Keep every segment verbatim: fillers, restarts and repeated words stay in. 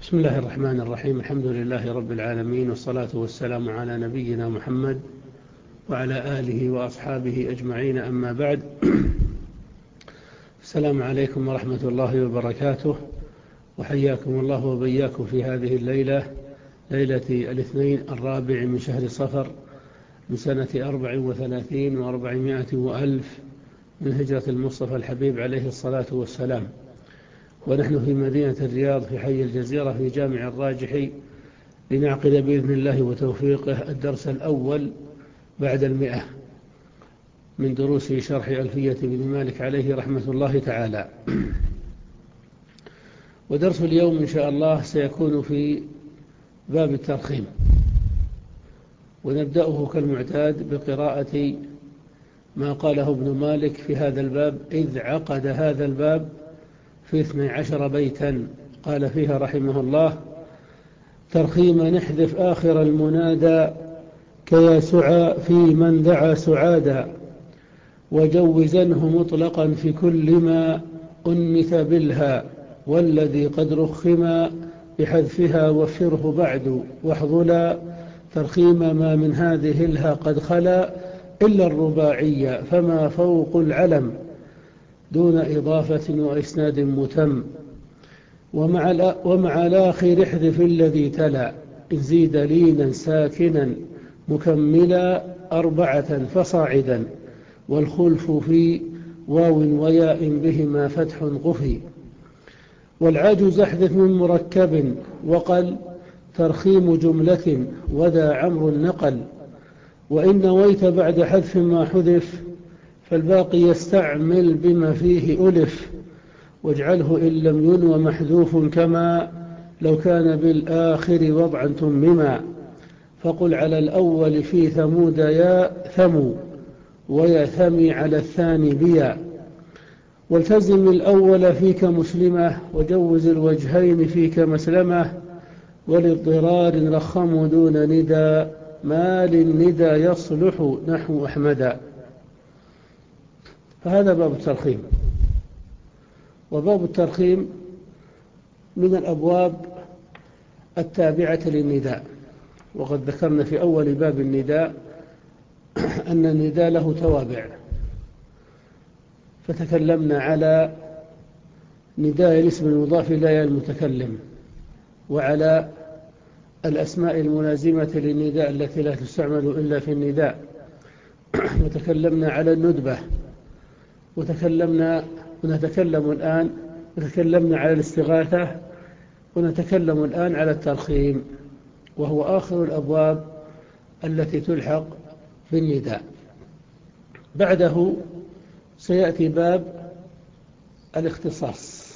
بسم الله الرحمن الرحيم. الحمد لله رب العالمين، والصلاة والسلام على نبينا محمد وعلى آله وأصحابه أجمعين، أما بعد. السلام عليكم ورحمة الله وبركاته، وحياكم الله وبياكم في هذه الليلة، ليلة الاثنين الرابع من شهر صفر من سنة أربع وثلاثين وأربعمائة وألف من هجرة المصطفى الحبيب عليه الصلاة والسلام، ونحن في مدينة الرياض في حي الجزيرة في جامع الراجحي لنعقد بإذن الله وتوفيقه الدرس الأول بعد المئة من دروس شرح ألفية بن مالك عليه رحمة الله تعالى. ودرس اليوم إن شاء الله سيكون في باب الترخيم، ونبدأه كالمعتاد بقراءة ما قاله ابن مالك في هذا الباب، إذ عقد هذا الباب في اثني عشر بيتا. قال فيها رحمه الله: ترخيم نحذف آخر المنادى كيا سعى في من دعا سعادا، وجوزنه مطلقا في كل ما أنث بالها، والذي قد رخم بحذفها وفره بعد، واحظلا ترخيم ما من هذه الها قد خلا إلا الرباعية، فما فوق العلم دون إضافة وإسناد متم، ومع, ومع الآخر احذف الذي تلا، إن زيد لينا ساكنا مكملا أربعة فصاعدا، والخلف في واو وياء بهما فتح قفي، والعاجز احذف من مركب وقل ترخيم جملة وذا عمرو النقل، وإن نويت بعد حذف ما حذف فالباقي يستعمل بما فيه ألف، واجعله إن لم ينو محذوف كما لو كان بالآخر وضعا تمما، فقل على الأول في ثمود يا ثمو، ويا ثمي على الثاني بيا، والتزم الأول فيك مسلمة، وجوز الوجهين فيك مسلمة، وللضرار رخم دون ندى، ما للندى يصلح نحو أحمدا. فهذا باب الترخيم. وباب الترخيم من الأبواب التابعة للنداء، وقد ذكرنا في أول باب النداء أن النداء له توابع، فتكلمنا على نداء الاسم المضاف إلى المتكلم، وعلى الأسماء الملازمة للنداء التي لا تستعمل إلا في النداء، وتكلمنا على الندبة، وتكلمنا ونتكلم الآن وتكلمنا على الاستغاثة، ونتكلم الآن على الترخيم، وهو آخر الأبواب التي تلحق بالنداء. بعده سيأتي باب الاختصاص.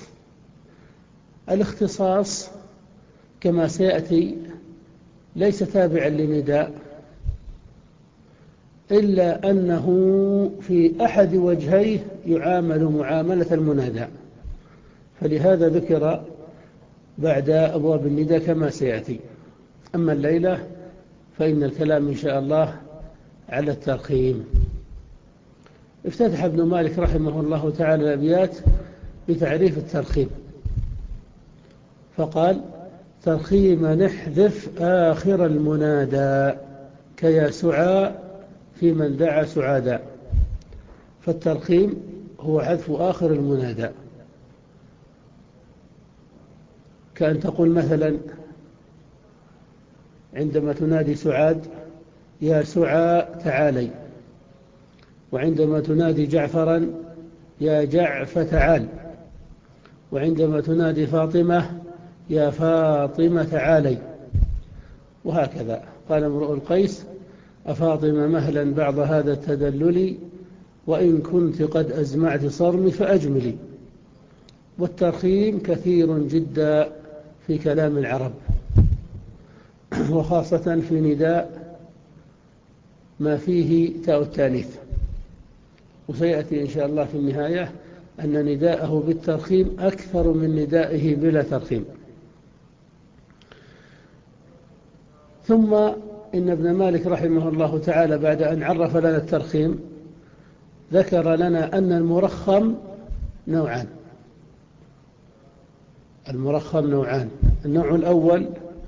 الاختصاص كما سيأتي ليس تابعا للنداء، إلا أنه في أحد وجهيه يعامل معاملة المنادى، فلهذا ذكر بعد أبواب النداء كما سيأتي. أما الليلة فإن الكلام إن شاء الله على الترخيم. افتتح ابن مالك رحمه الله تعالى الأبيات بتعريف الترخيم، فقال: ترخيم نحذف آخر المنادى كيا سعى في من دعا سعادا. فالترخيم هو حذف آخر المنادى، كأن تقول مثلا عندما تنادي سعاد: يا سعى تعالي، وعندما تنادي جعفرا: يا جعف تعال، وعندما تنادي فاطمة: يا فاطمة تعالي، وهكذا. قال امرؤ القيس: أفاطمة مهلا بعض هذا التدلل، وإن كنت قد أزمعت صرمي فأجملي. والترخيم كثير جدا في كلام العرب، وخاصة في نداء ما فيه تاء التانيث، وسيأتي إن شاء الله في النهاية أن نداءه بالترخيم أكثر من ندائه بلا ترخيم. ثم إن ابن مالك رحمه الله تعالى بعد أن عرف لنا الترخيم ذكر لنا أن المرخم نوعان. المرخم نوعان النوع الأول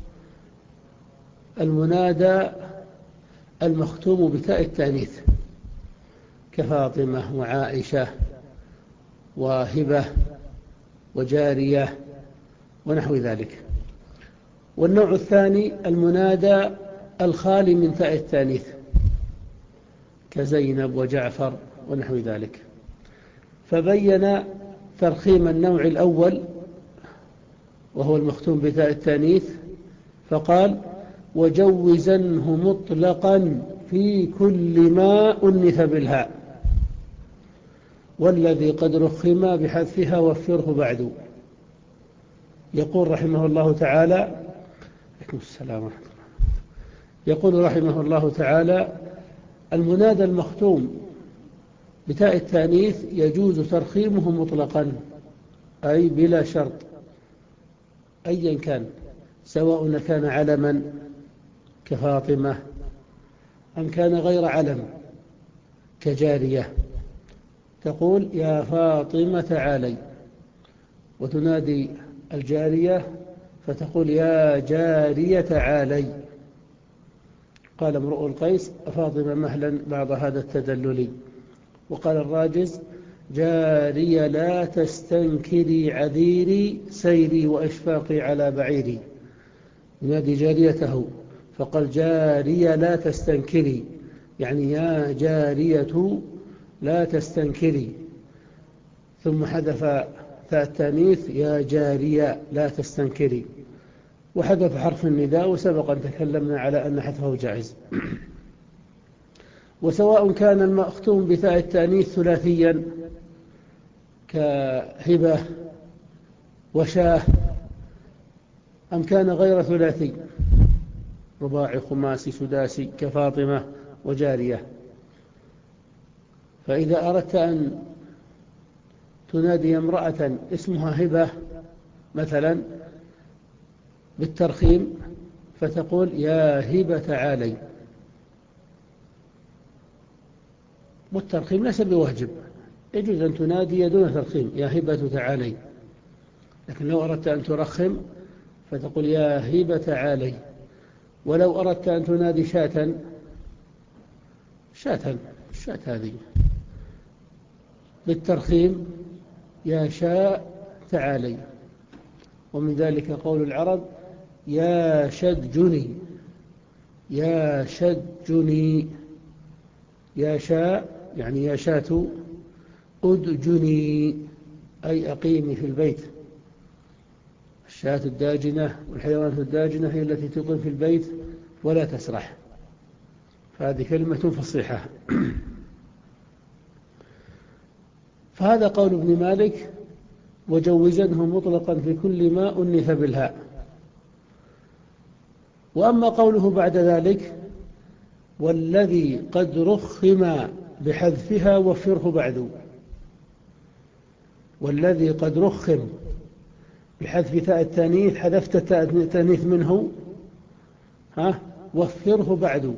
المنادى المختوم بتاء التانيث كفاطمة وعائشة وهبة وجارية ونحو ذلك. والنوع الثاني المنادى الخالي من تاء التانيث كزينب وجعفر ونحو ذلك. فبين ترخيم النوع الأول وهو المختوم بتاء التانيث فقال وجوزنه مطلقا في كل ما أنث بالهاء والذي قد رخم بحذفها وفره بعد. يقول رحمه الله تعالى عليكم السلام ورحمة الله. يقول رحمه الله تعالى المنادى المختوم بتاء التانيث يجوز ترخيمه مطلقا أي بلا شرط أيا كان، سواء كان علما كفاطمة أم كان غير علم كجارية. تقول يا فاطمة تعالي، وتنادي الجارية فتقول يا جارية تعالي. قال امرؤ القيس فاطمة مهلا بعض هذا التدلل. وقال الراجز جارية لا تستنكري عذيري سيري وإشفاقي على بعيري. ينادي جاريته فقال جارية لا تستنكري، يعني يا جارية لا تستنكري، ثم حذف تاء التانيث يا جارية لا تستنكري، وحذف حرف النداء، وسبق أن تكلمنا على أن حذفه جائز. وسواء كان المختوم بتاء التانيث ثلاثيا كهبة وشاه أم كان غير ثلاثي رباعي خماسي سداسي كفاطمة وجارية. فإذا أردت أن تنادي امرأة اسمها هبة مثلا بالترخيم فتقول يا هبة تعالي، والترخيم ليس بواجب، يجوز أن تنادي دون ترخيم يا هبة تعالي. لكن لو أردت أن ترخم فتقول يا هبة تعالي. ولو أردت أن تنادي شاة شاة الشاة هذه بالترخيم يا شاء تعالي. ومن ذلك قول العرب يا شجني، يا شجني، يا شاء يعني يا شاة أدجني أي أقيمي في البيت. الشاة الداجنة والحيوانات الداجنة هي التي تقيم في البيت ولا تسرح، فهذه كلمة فصيحة. فهذا قول ابن مالك وجوزنه مطلقا في كل ما أنث بالهاء. وأما قوله بعد ذلك والذي قد رخم بحذفها وفره بعد، والذي قد رخم بحذف تاء التانيث حذفت تاء التانيث منه ها وفره بعد.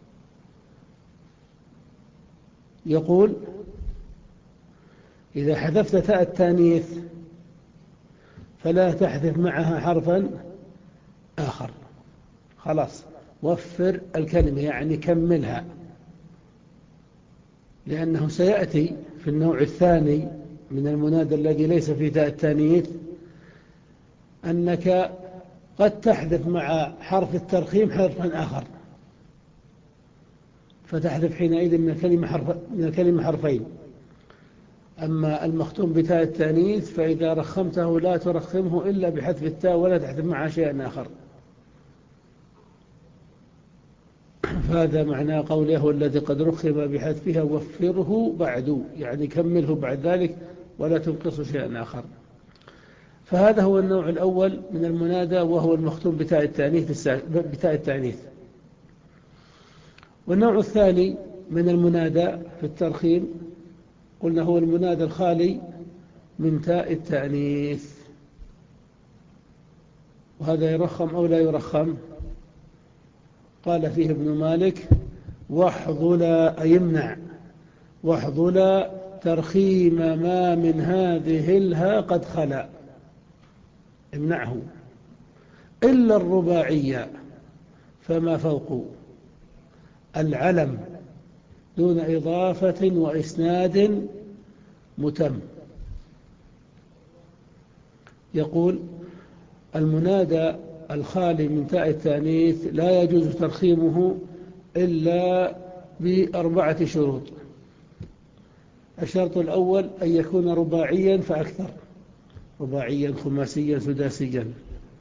يقول إذا حذفت تاء التانيث فلا تحذف معها حرفا آخر، خلاص وفر الكلمة يعني كملها، لأنه سيأتي في النوع الثاني من المنادى الذي ليس في تاء التانيث أنك قد تحذف مع حرف الترخيم حرفا آخر، فتحذف حينئذ من الكلمة, حرف من الكلمة حرفين. أما المختوم بتاء التانيث فإذا رخمته لا ترخمه إلا بحذف التاء ولا تحذف معها شيئا آخر. فهذا معنى قوله الذي قد رخم بحذفها وفره بعد، يعني كمله بعد ذلك ولا تنقص شيئا آخر. فهذا هو النوع الأول من المنادى وهو المختوم بتاء التانيث بتاء التانيث. والنوع الثاني من المنادى في الترخيم قلنا هو المنادى الخالي من تاء التأنيث، وهذا يرخم أو لا يرخم؟ قال فيه ابن مالك واحظلا أي يمنع، واحظلا ترخيم ما من هذه الها قد خلا، امنعه إلا الرباعية فما فوق العلم دون إضافة وإسناد متم. يقول المنادى الخالي من تاء التانيث لا يجوز ترخيمه إلا بأربعة شروط. الشرط الأول أن يكون رباعيا فأكثر، رباعيا خماسيا سداسيا.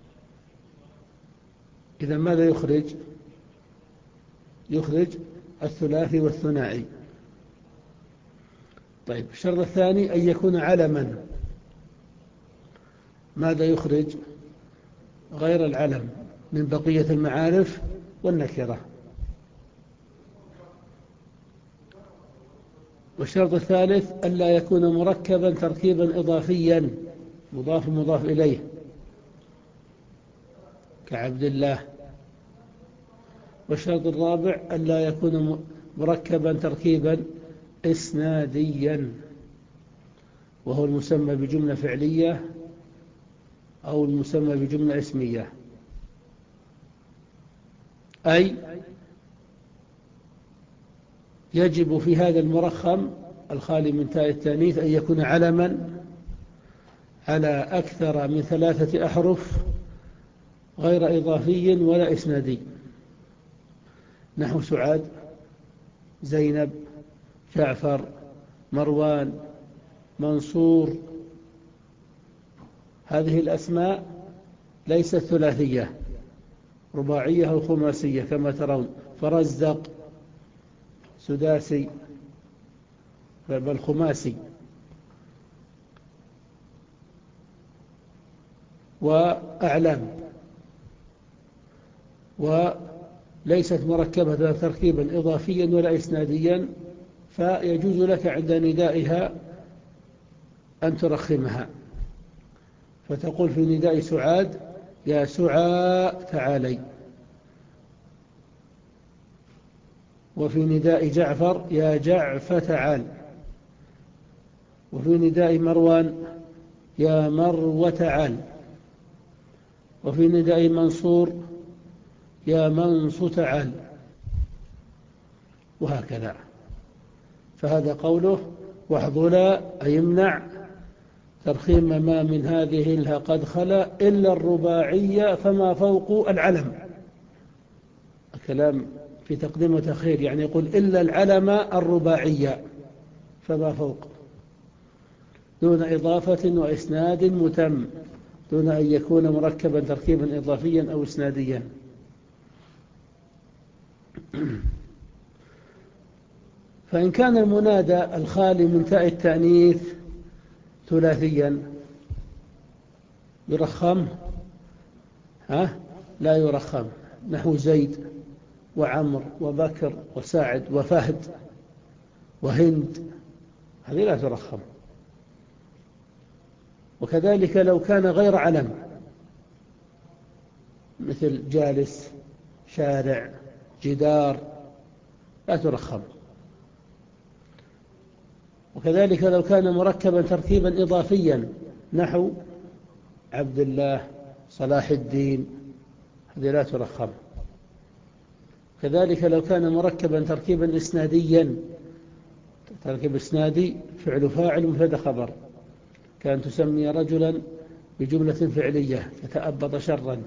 إذا ماذا يخرج؟ يخرج الثلاثي والثنائي. طيب الشرط الثاني أن يكون علما. ماذا يخرج؟ غير العلم من بقية المعارف والنكرة. والشرط الثالث ألا يكون مركبا تركيبا إضافيا مضاف مضاف إليه كعبد الله. والشرط الرابع ألا يكون مركبا تركيبا إسناديا وهو المسمى بجملة فعلية أو المسمى بجملة اسمية، أي يجب في هذا المرخم الخالي من تاء التانيث أن يكون علما على أكثر من ثلاثة أحرف غير إضافي ولا إسنادي، نحو سعاد، زينب، جعفر، مروان، منصور. هذه الأسماء ليست ثلاثية، رباعية أو خماسية كما ترون. فرزق سداسي بل خماسي. وأعلام وليست مركبة تركيبا إضافيا ولا إسناديا، فيجوز لك عند ندائها أن ترخمها، فتقول في نداء سعاد يا سعاء تعالي، وفي نداء جعفر يا جعف تعال، وفي نداء مروان يا مرو تعال، وفي نداء منصور يا منص تعال، وهكذا. فهذا قوله واحضلا أي يمنع ترخيم ما من هذه الها قد خلا إلا الرباعية فما فوق العلم. الكلام في تقديم وتأخير، يعني يقول إلا العلم الرباعية فما فوق، دون إضافة وإسناد متم، دون أن يكون مركبا تركيبا إضافيا أو إسناديا. فإن كان المنادى الخالي من تاء التأنيث ثلاثيا يرخم؟ ها؟ لا يرخم، نحو زيد وعمر وبكر وسعد وفهد وهند، هذه لا ترخم. وكذلك لو كان غير علم مثل جالس، شارع، جدار، لا ترخم. وكذلك لو كان مركبا تركيبا إضافيا نحو عبد الله، صلاح الدين، هذه لا ترخم. كذلك لو كان مركبا تركيبا إسناديا، تركيب إسنادي فعل فاعل مبتدا خبر، كان تسمي رجلا بجملة فعلية تتأبط شرا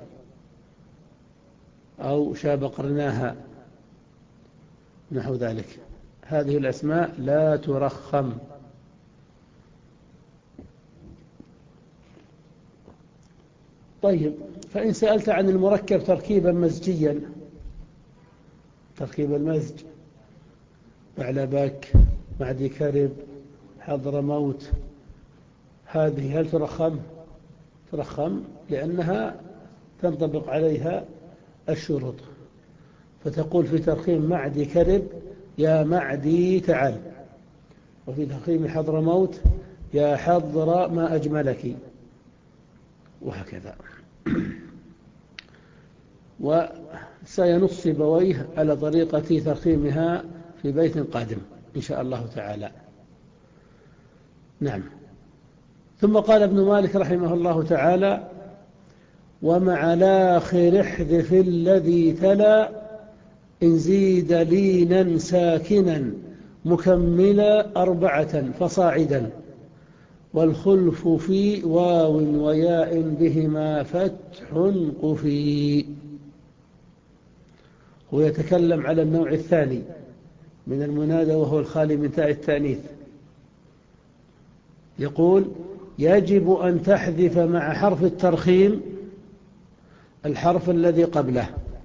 أو شاب قرناها نحو ذلك، هذه الأسماء لا ترخم. طيب، فإن سألت عن المركب تركيبا مزجيا، تركيب المزج، بعلبك، معدي كرب، حضر موت، هذه هل ترخم؟ ترخم لأنها تنطبق عليها الشروط، فتقول في ترخيم معدي كرب يا معدي تعال، وفي ترخيم حضر موت يا حضر ما أجملك، وهكذا. وسينص سيبويه على طريقة ترخيمها في بيت قادم إن شاء الله تعالى. نعم. ثم قال ابن مالك رحمه الله تعالى ومع الآخر احذف الذي تلا إن زيد لينا ساكنا مكملا أربعة فصاعدا والخلف في واو وياء بهما فتح قفي. هو يتكلم على النوع الثاني من المنادى وهو الخالي من تاء التأنيث. يقول يجب أن تحذف مع حرف الترخيم الحرف الذي قبله.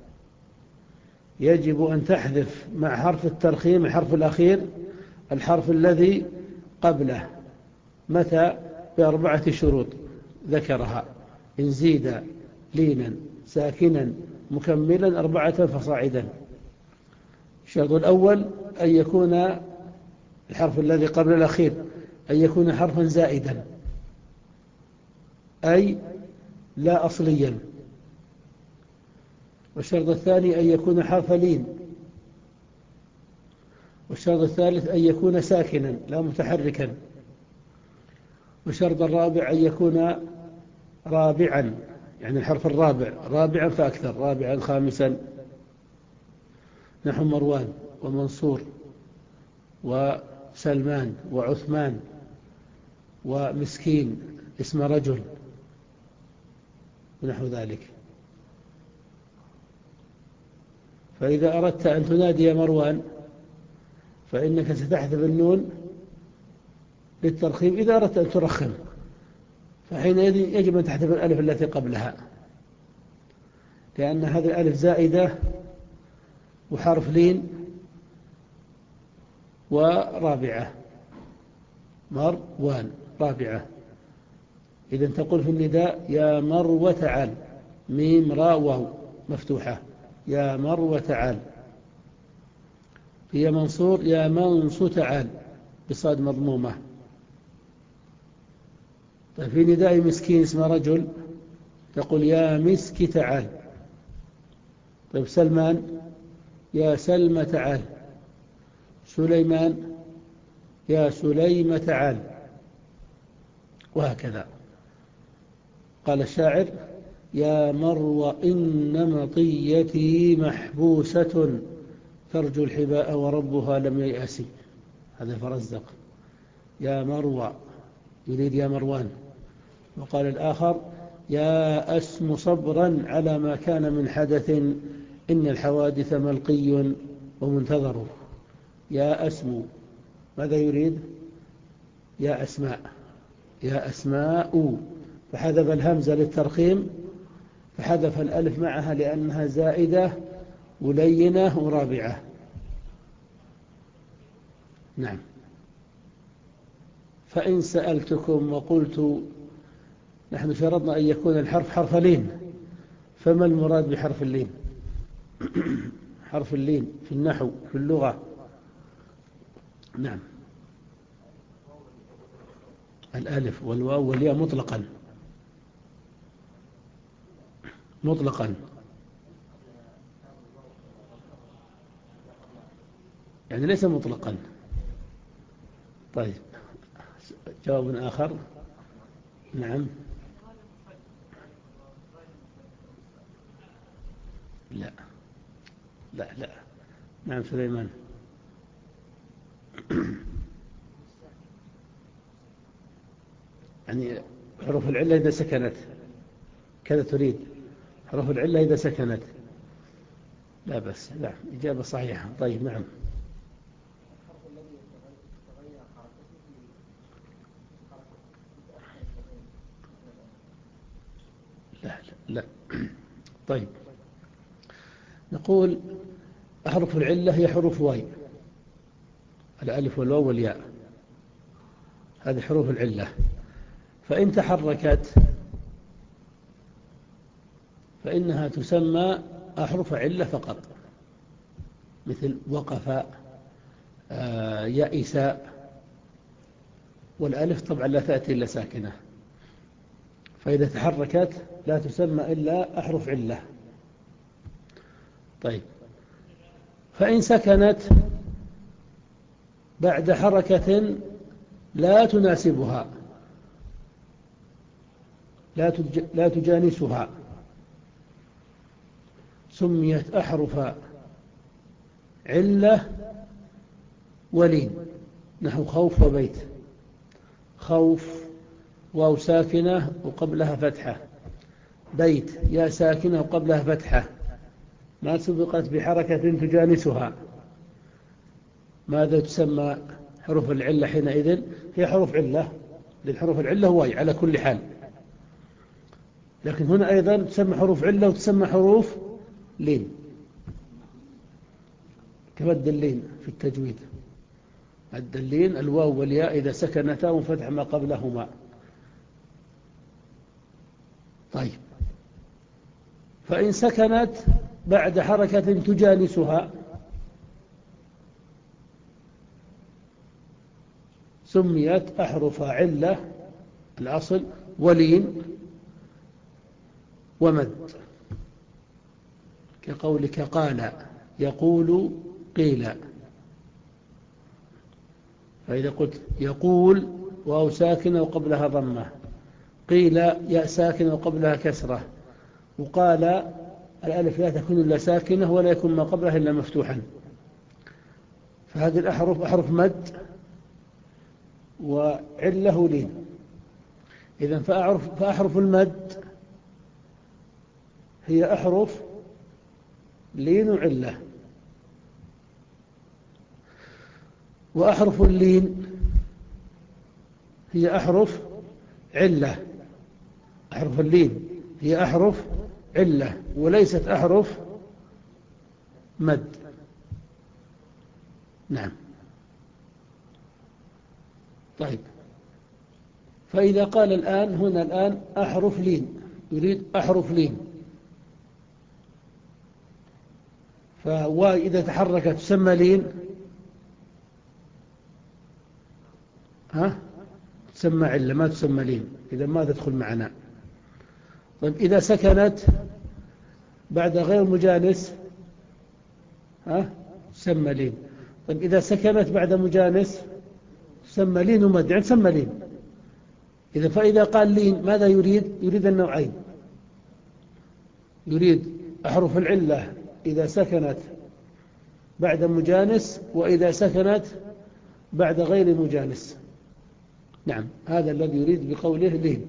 يجب أن تحذف مع حرف الترخيم الحرف الأخير الحرف الذي قبله. متى؟ بأربعة شروط ذكرها: إن زيد لينا ساكنا مكملا أربعة فصاعدا. الشرط الأول أن يكون الحرف الذي قبل الأخير أن يكون حرفا زائدا، أي لا أصليا. والشرط الثاني أن يكون حرف لين. والشرط الثالث أن يكون ساكنا لا متحركا. والشرط الرابع أن يكون رابعا، يعني الحرف الرابع رابعا فأكثر، رابعا خامسا، نحو مروان ومنصور وسلمان وعثمان ومسكين اسم رجل ونحو ذلك. فإذا أردت أن تنادي مروان فإنك ستحذف النون للترخيم إذا أردت أن ترخم، فحينئذ يجب أن تحذف الألف التي قبلها، لأن هذه الألف زائدة وحرف لين ورابعة، مروان رابعة. إذن تقول في النداء يا مروة تعال، ميم را واو مفتوحة، يا مروة تعال. في منصور يا منصو تعال بصاد مضمومة. في نداء مسكين اسم رجل تقول يا مسك تعال. طيب سلمان يا سلمى تعال. سليمان يا سليم تعال، وهكذا. قال الشاعر يا مروى إن مطيتي محبوسة ترجو الحباء وربها لم ييأس. هذا فرزدق. يا مروى يريد يا مروان. وقال الآخر يا أسم صبرا على ما كان من حدث إن الحوادث ملقي ومنتظر. يا أسم ماذا يريد؟ يا أسماء، يا أسماء، فحذف الهمزة للترخيم، فحذف الألف معها لأنها زائدة ولينة ورابعة. نعم. فإن سألتكم وقلت نحن شرطنا أن يكون الحرف حرف لين، فما المراد بحرف اللين؟ حرف اللين في النحو في اللغة. نعم. الألف والواو والياء مطلقا مطلقا يعني ليس مطلقا. طيب جواب آخر. نعم. لا لا لا. نعم سليمان. يعني حروف العلة إذا سكنت كذا تريد؟ حروف العلة إذا سكنت لا بس. لا، إجابة صحيحة. طيب نعم. لا لا لا. طيب نقول أحرف العلة هي حروف واي، الألف والواو والياء، هذه حروف العلة. فإن تحركت فإنها تسمى أحرف علة فقط، مثل وقف، آه، يئس. والألف طبعا لا تأتي إلا ساكنة، فإذا تحركت لا تسمى إلا أحرف علة. طيب فإن سكنت بعد حركة لا تناسبها، لا لا تجانسها، سميت أحرف علة ولين، نحو خوف وبيت. خوف واو ساكنة وقبلها فتحة، بيت يا ساكنة وقبلها فتحة ما سبقت بحركة تجانسها. ماذا تسمى حروف العلة حينئذ؟ هي حروف علة، للحروف العلة واي على كل حال، لكن هنا أيضا تسمى حروف علة وتسمى حروف لين، كمد اللين في التجويد. مد اللين الواو والياء إذا سكنتا وفتح ما قبلهما. طيب، فإن سكنت بعد حركة تجانسها سميت أحرف علة الأصل ولين ومد، كقولك قال يقول قيل. فإذا قلت يقول واو ساكنة وقبلها ضمة، قيل ياء ساكنة وقبلها كسرة، وقال الألف لا تكون إلا ساكنة ولا يكون ما قبلها إلا مفتوحا. فهذه الأحرف أحرف مد وعله لين. إذن فأعرف فأحرف المد هي أحرف لين وعلة، وأحرف اللين هي أحرف علة. أحرف اللين هي أحرف علة وليست أحرف مد. نعم. طيب، فإذا قال الآن هنا الآن أحرف لين، يريد أحرف لين، فواي إذا تحركت تسمى لين، ها تسمى علة ما تسمى لين، إذا ما تدخل معنا. طيب، إذا سكنت بعد غير مجانس ها تسمى لين. طيب، إذا سكنت بعد مجانس تسمى لين ومد، يعني تسمى لين. إذا فإذا قال لين ماذا يريد؟ يريد النوعين، يريد أحرف العلة إذا سكنت بعد مجانس وإذا سكنت بعد غير مجانس. نعم، هذا الذي يريد بقوله لين.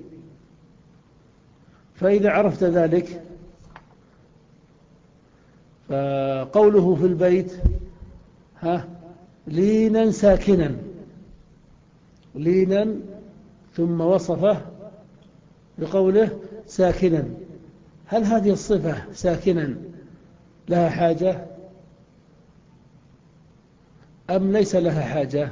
فإذا عرفت ذلك فقوله في البيت ها لينا ساكنا، لينا ثم وصفه بقوله ساكنا. هل هذه الصفة ساكنا لها حاجة أم ليس لها حاجة؟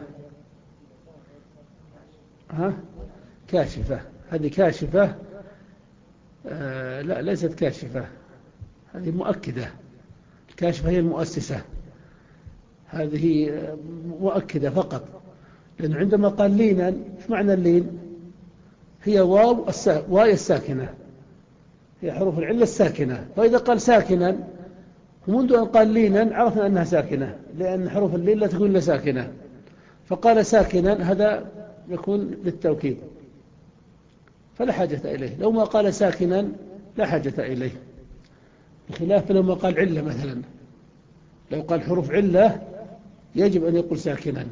ها كاشفة، هذه كاشفة؟ آه لا، ليست كاشفة، هذه مؤكدة. الكاشفة هي المؤسسة، هذه مؤكدة فقط. لأنه عندما قال لينا، ايش معنى اللين؟ هي واو واي الساكنة، هي حروف العلة الساكنة. فإذا قال ساكنا ومنذ أن قال لينا عرفنا أنها ساكنة، لأن حروف اللين لا تكون إلا ساكنة. فقال ساكنا هذا يكون للتوكيد فلا حاجة إليه. لو ما قال ساكنا لا حاجة إليه، بخلاف لو ما قال علة مثلا. لو قال حروف علة يجب أن يقول ساكنا.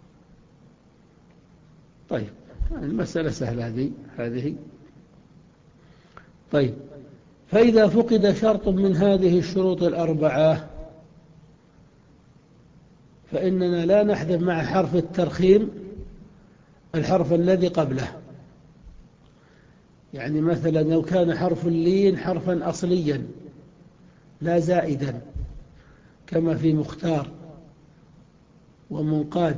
طيب، المسألة سهلة هذه هذه طيب، فإذا فقد شرط من هذه الشروط الأربعة فإننا لا نحذف مع حرف الترخيم الحرف الذي قبله. يعني مثلا لو كان حرف اللين حرفا أصليا لا زائدا، كما في مختار ومنقاد،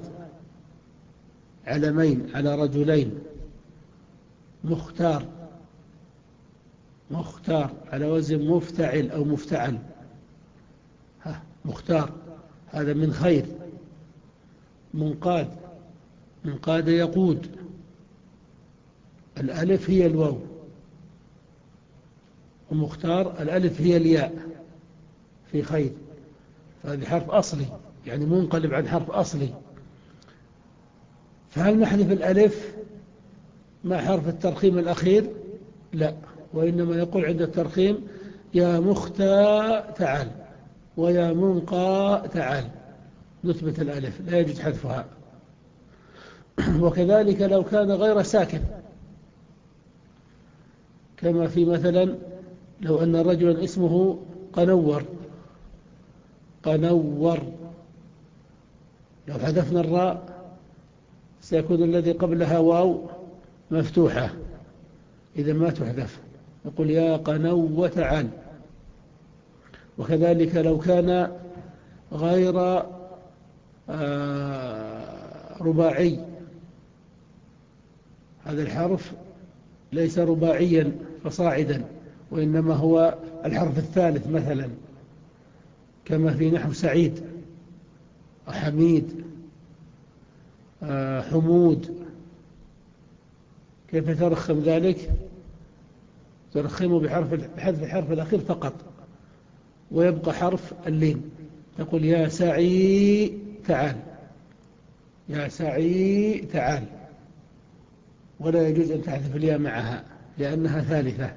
علمين على رجلين، مختار مختار على وزن مفتعل أو مفتعل، ها مختار هذا من خير. منقاد منقاد يقود، الألف هي الواو، ومختار الألف هي الياء في خير. فهذا حرف أصلي، يعني منقلب عن حرف أصلي. فهل نحذف الألف مع حرف الترخيم الأخير؟ لا، وإنما نقول عند الترخيم يا مختى تعال، ويا منقى تعال، نثبت الألف لا يجوز حذفها. وكذلك لو كان غير ساكن، كما في مثلا لو أن رجلا اسمه قنور، قنور، لو حذفنا الراء سيكون الذي قبلها واو مفتوحة، إذا ما تحذف، يقول يا قنو تعال. وكذلك لو كان غير رباعي، هذا الحرف ليس رباعيا فصاعدا، وإنما هو الحرف الثالث مثلا، كما في نحو سعيد، حميد، حمود. كيف ترخم ذلك؟ ترخمه بحرف بحذف الحرف الأخير فقط، ويبقى حرف اللين، تقول يا سعي تعال، يا سعي تعال، ولا يجوز أن تحذف الياء معها لأنها ثالثة.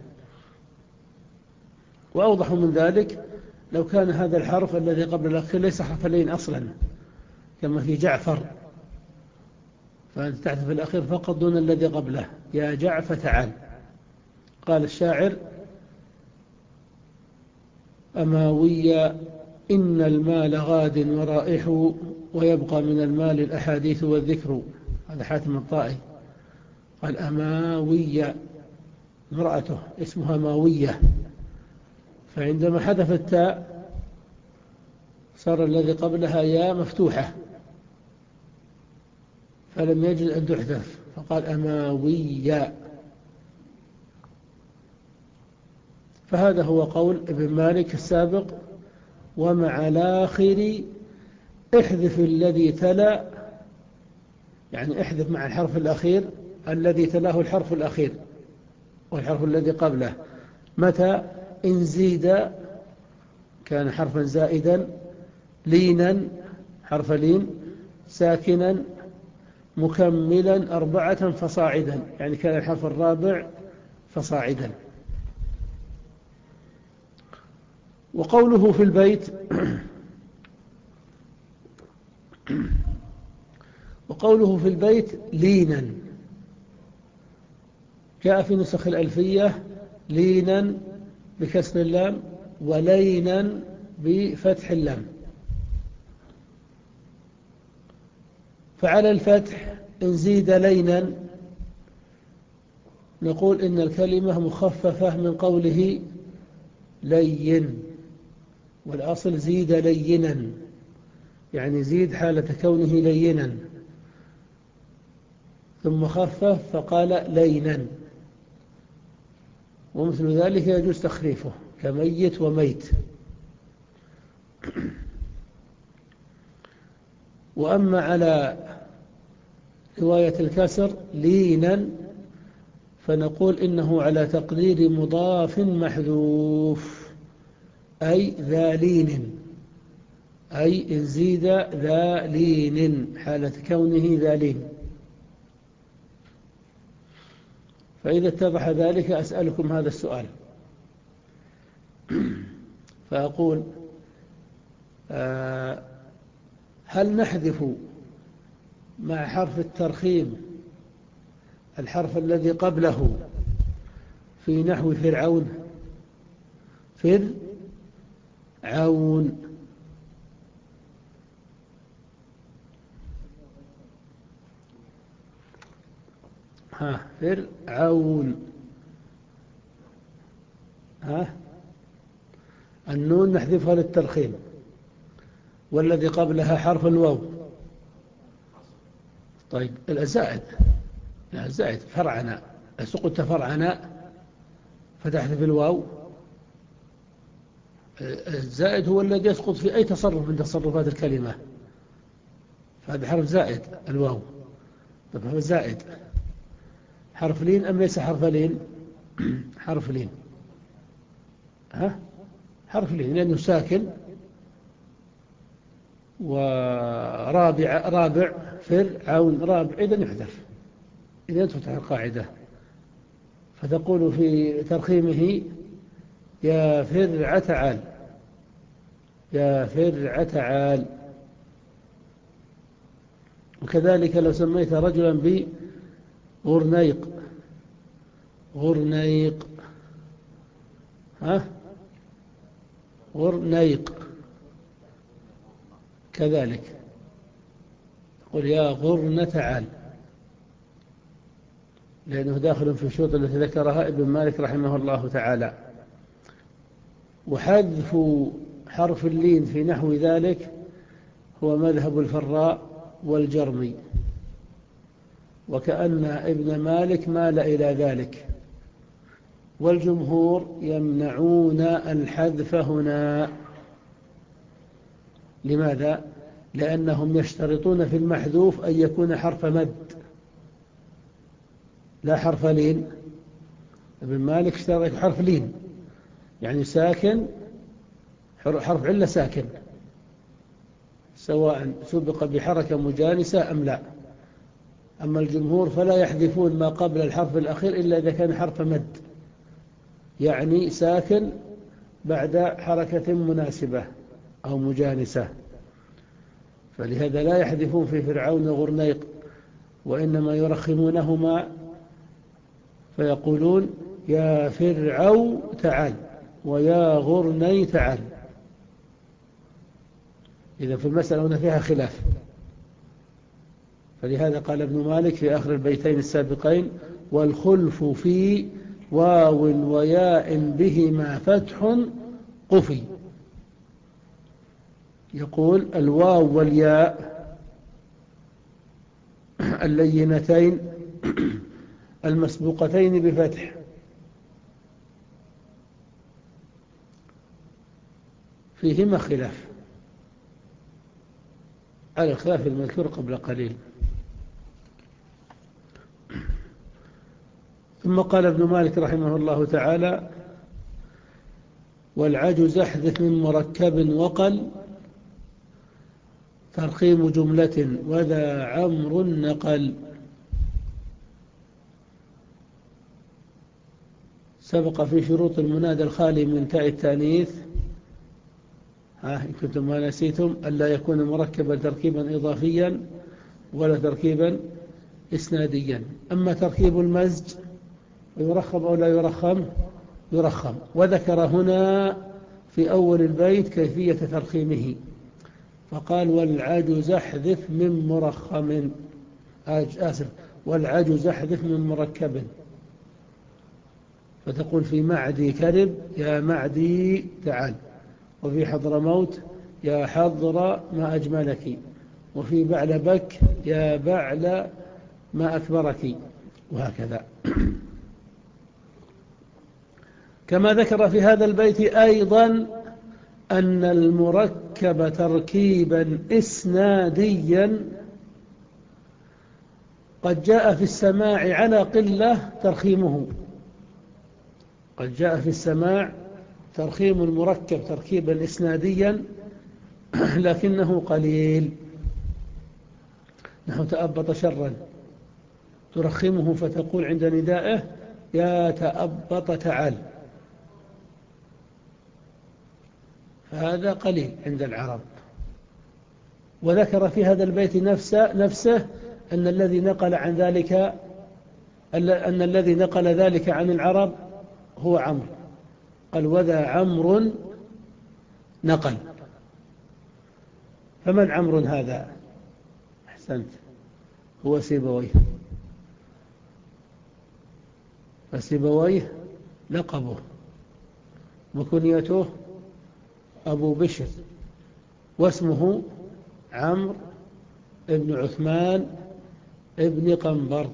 وأوضح من ذلك لو كان هذا الحرف الذي قبل الأخير ليس حرف اللين أصلا، كما في جعفر، فأنت تحذف الأخير فقط دون الذي قبله، يا جعفر تعال. قال الشاعر أماوي إن المال غاد ورائح، ويبقى من المال الأحاديث والذكر. هذا حاتم الطائي قال أماوية، امرأته اسمها ماوية، فعندما حذف التاء صار الذي قبلها يا مفتوحة، فلم يجد أن تحذف، فقال أماوية. فهذا هو قول ابن مالك السابق. ومع الآخر احذف الذي تلا، يعني احذف مع الحرف الأخير الذي تلاه الحرف الأخير والحرف الذي قبله. متى؟ إن زيد كان حرفا زائدا، لينا حرف لين، ساكنا، مكملا أربعة فصاعدا، يعني كان الحرف الرابع فصاعدا. وقوله في البيت وقوله في البيت لينا، جاء في نسخ الألفية لينا بكسر اللام، ولينا بفتح اللام. فعلى الفتح إن زيد لينا نقول إن الكلمة مخففة من قوله لين، والأصل زيد لينا، يعني زيد حالة كونه لينا، ثم خفف فقال لينا. ومثل ذلك يجوز تخفيفه كميت وميت. وأما على رواية الكسر لينا فنقول إنه على تقدير مضاف محذوف، أي ذا لين، أي إن زيد ذا لين حالة كونه ذا لين. فإذا اتضح ذلك أسألكم هذا السؤال، فأقول آه هل نحذف مع حرف الترخيم الحرف الذي قبله في نحو فرعون؟ فرعون، ها فرعون، ها النون نحذفها للترخيم، والذي قبلها حرف الواو. طيب الزائد، الزائد فرعنا، سقط فرعنا فتحذف الواو. الزائد هو الذي يسقط في أي تصرف من تصرفات الكلمة، فهذا حرف زائد الواو. طيب هو زائد حرف لين أم ليس حرف لين؟ حرف لين، ها حرف لين لأنه ساكن، ورابع رابع فرعون رابع، إذن يحذف، إذن تفتح القاعدة. فتقول في ترخيمه يا فرع تعال، يا فرع تعال. وكذلك لو سميت رجلا بغرنيق، غرنيق، ها غرنيق، كذلك قل يا غرن تعال، لأنه داخل في الشروط التي ذكرها ابن مالك رحمه الله تعالى. وحذف حرف اللين في نحو ذلك هو مذهب الفراء والجرمي، وكأن ابن مالك مال إلى ذلك، والجمهور يمنعون الحذف هنا. لماذا؟ لأنهم يشترطون في المحذوف أن يكون حرف مد لا حرف لين. ابن مالك اشترط حرف لين، يعني ساكن، حرف علة ساكن، سواء سبق بحركة مجانسة أم لا. أما الجمهور فلا يحذفون ما قبل الحرف الأخير إلا إذا كان حرف مد، يعني ساكن بعد حركة مناسبة أو مجانسة. فلهذا لا يحذفون في فرعون وغرنيق، وإنما يرخمونهما فيقولون يا فرعو تعال ويا غرني تعال. إذا في المسألة هنا فيها خلاف، فلهذا قال ابن مالك في آخر البيتين السابقين والخلف في واو وياء بهما فتح قفي. يقول الواو والياء اللينتين المسبوقتين بفتح فيهما خلاف على الخلاف المذكور قبل قليل. ثم قال ابن مالك رحمه الله تعالى والعجز احذف من مركب وقل ترقيم جملة وذا عمر نقل. سبق في شروط المنادى الخالي من تاء التانيث، ها إن كنتم ما نسيتم، ألا يكون مركبا تركيبا إضافيا ولا تركيبا إسناديا. أما تركيب المزج يرخم أو لا يرخم؟ يرخم. وذكر هنا في أول البيت كيفية ترخيمه، فقال والعجز احذف من مرخم، آسف، والعجز احذف من مركب. فتقول في معدي كرب يا معدي تعال، وفي حضرموت يا حضر ما أجملك، وفي بعلبك يا بعل ما أكبرك، وهكذا. كما ذكر في هذا البيت أيضا أن المركب تركيبا إسناديا قد جاء في السماع على قلة ترخيمه، قد جاء في السماع ترخيم المركب تركيبا إسناديا لكنه قليل، نحو تأبط شرا ترخمه فتقول عند ندائه يا تأبط تعال، فهذا قليل عند العرب. وذكر في هذا البيت نفسه, نفسه أن الذي نقل عن ذلك أن الذي نقل ذلك عن العرب هو عمرو، قال وذا عمرو نقل. فمن عمرو هذا؟ أحسنت، هو سيبويه. فسيبويه لقبه وكنيته أبو بشر، واسمه عمرو ابن عثمان ابن قنبر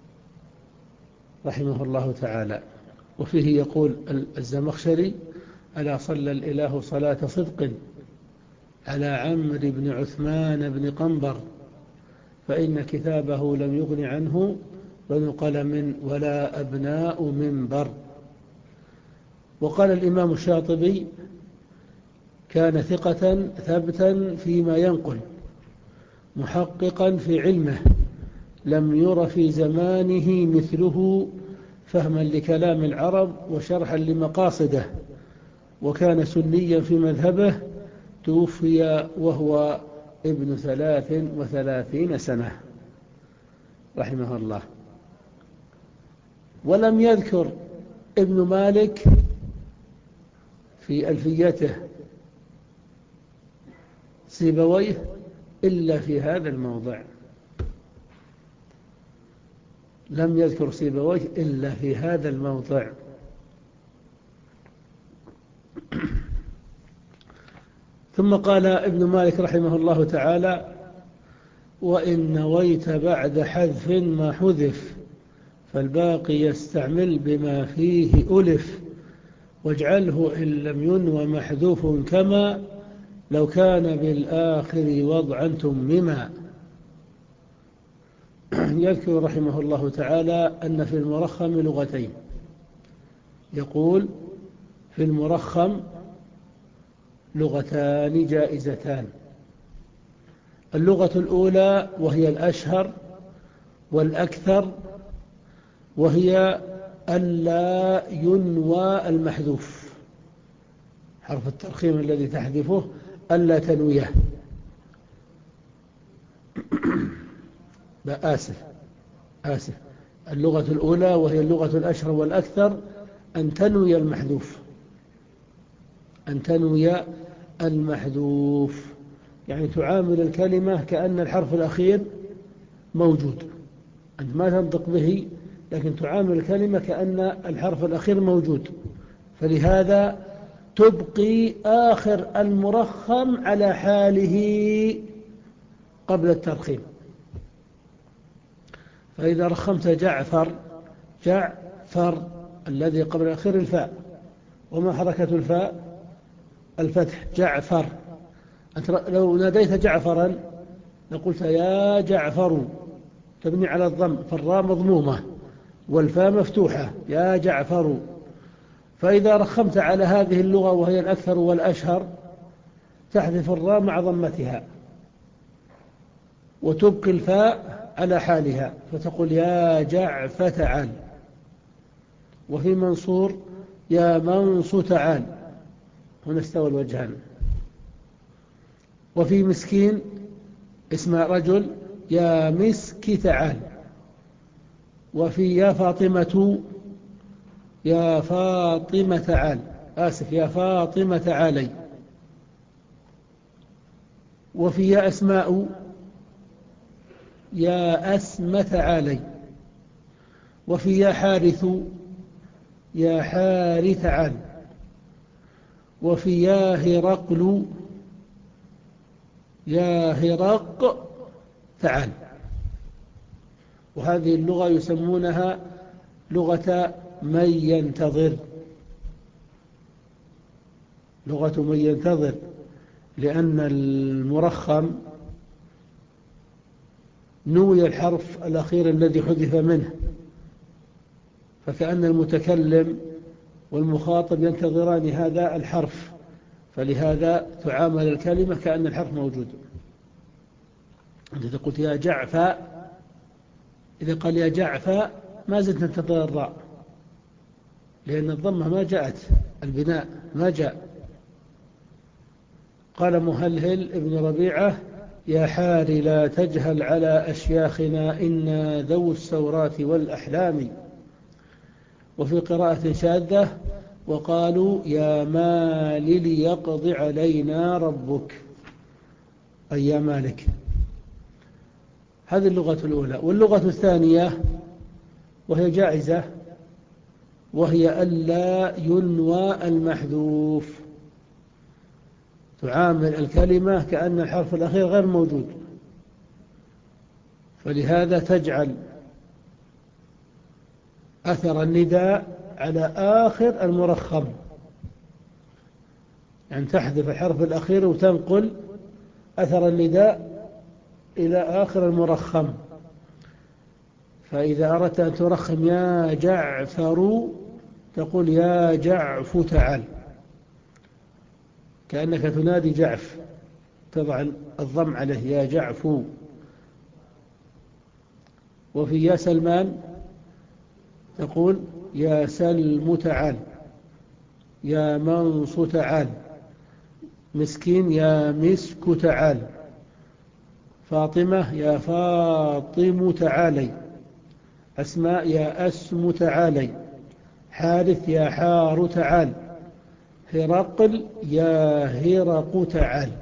رحمه الله تعالى. وفيه يقول الزمخشري ألا صلى الإله صلاة صدق على عمرو بن عثمان بن قنبر فإن كتابه لم يغن عنه بنو قلم ولا أبناء منبر. وقال الإمام الشاطبي كان ثقة ثبتا فيما ينقل محققا في علمه لم ير في زمانه مثله فهما لكلام العرب وشرحا لمقاصده وكان سنيا في مذهبه، توفي وهو ابن ثلاث وثلاثين سنة رحمه الله. ولم يذكر ابن مالك في ألفيته سيبويه إلا في هذا الموضع، لم يذكر سيبويه إلا في هذا الموضع. ثم قال ابن مالك رحمه الله تعالى: وإن نويت بعد حذف ما حذف فالباقي يستعمل بما فيه ألف، واجعله إن لم ينو محذوف كما لو كان بالآخر وضعا تمما. يذكر رحمه الله تعالى أن في المرخم لغتين. يقول: في المرخم لغتان جائزتان. اللغة الأولى وهي الأشهر والأكثر، وهي ألا ينوى المحذوف، حرف الترخيم الذي تحذفه ألا تنويه. آسف آسف اللغة الأولى وهي اللغة الأشهر والأكثر أن تنوي المحذوف، أن تنوي المحذوف، يعني تعامل الكلمة كأن الحرف الأخير موجود، أنت ما تنطق به لكن تعامل الكلمة كأن الحرف الأخير موجود. فلهذا تبقي آخر المرخم على حاله قبل الترخيم. فإذا رخمت جعفر، جعفر الذي قبل الأخير الفاء، وما حركة الفاء؟ الفتح. جعفر، أنت لو ناديت جعفرا لقلت يا جعفر، تبني على الضم، فالراء مضمومة والفاء مفتوحة، يا جعفر. فإذا رخمت على هذه اللغة وهي الأكثر والأشهر تحذف الراء مع ضمتها وتبقي الفاء على حالها، فتقول يا جعف تعال. وفي منصور يا منص تعال، هنا استوى الوجهان. وفي مسكين اسم رجل يا مسك تعال. وفي يا فاطمة يا فاطمة تعال، آسف يا فاطمة تعالي. وفي يا أسماء يا أسم تعالي. وفي يا حارث يا حارث تعال. وفي يا هرقل يا هرق تعال. وهذه اللغة يسمونها لغة من ينتظر، لغة من ينتظر، لأن المرخم نوي الحرف الأخير الذي حذف منه، فكأن المتكلم والمخاطب ينتظران هذا الحرف، فلهذا تعامل الكلمة كأن الحرف موجود. أنت قلت يا جعفاء، إذا قال يا جعفاء ما زلت ننتظر الراء، لأن الضمة ما جاءت، البناء ما جاء. قال مهلهل ابن ربيعة: يا حاري لا تجهل على أشياخنا إنا ذو السورات والأحلام. وفي قراءة شاذة: وقالوا يا مال ليقض علينا ربك، أي يا مالك. هذه اللغة الأولى. واللغة الثانية وهي جائزة، وهي ألا ينوى المحذوف، تعامل الكلمة كأن الحرف الأخير غير موجود، فلهذا تجعل أثر النداء على آخر المرخم، يعني تحذف الحرف الأخير وتنقل أثر النداء إلى آخر المرخم. فإذا أردت أن ترخم يا جعفر تقول يا جعف تعال، كأنك تنادي جعف، تضع الضم عليه يا جعف. وفي يا سلمان تقول يا سلم تعال. يا منص تعال. مسكين يا مسك تعال. فاطمة يا فاطم تعالي. أسماء يا أسم تعالي. حارث يا حار تعال. هرقل يا هرق تعال.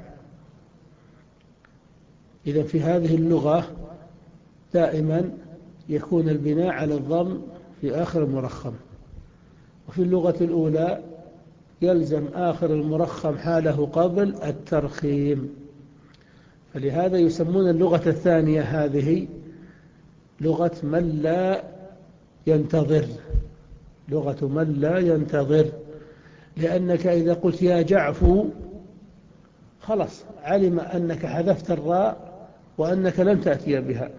إذا في هذه اللغة دائما يكون البناء على الضم في آخر المرخم، وفي اللغة الأولى يلزم آخر المرخم حاله قبل الترخيم. فلهذا يسمون اللغة الثانية هذه لغة من لا ينتظر، لغة من لا ينتظر، لأنك إذا قلت يا جعفو خلاص علم أنك حذفت الراء وأنك لم تأتي بها،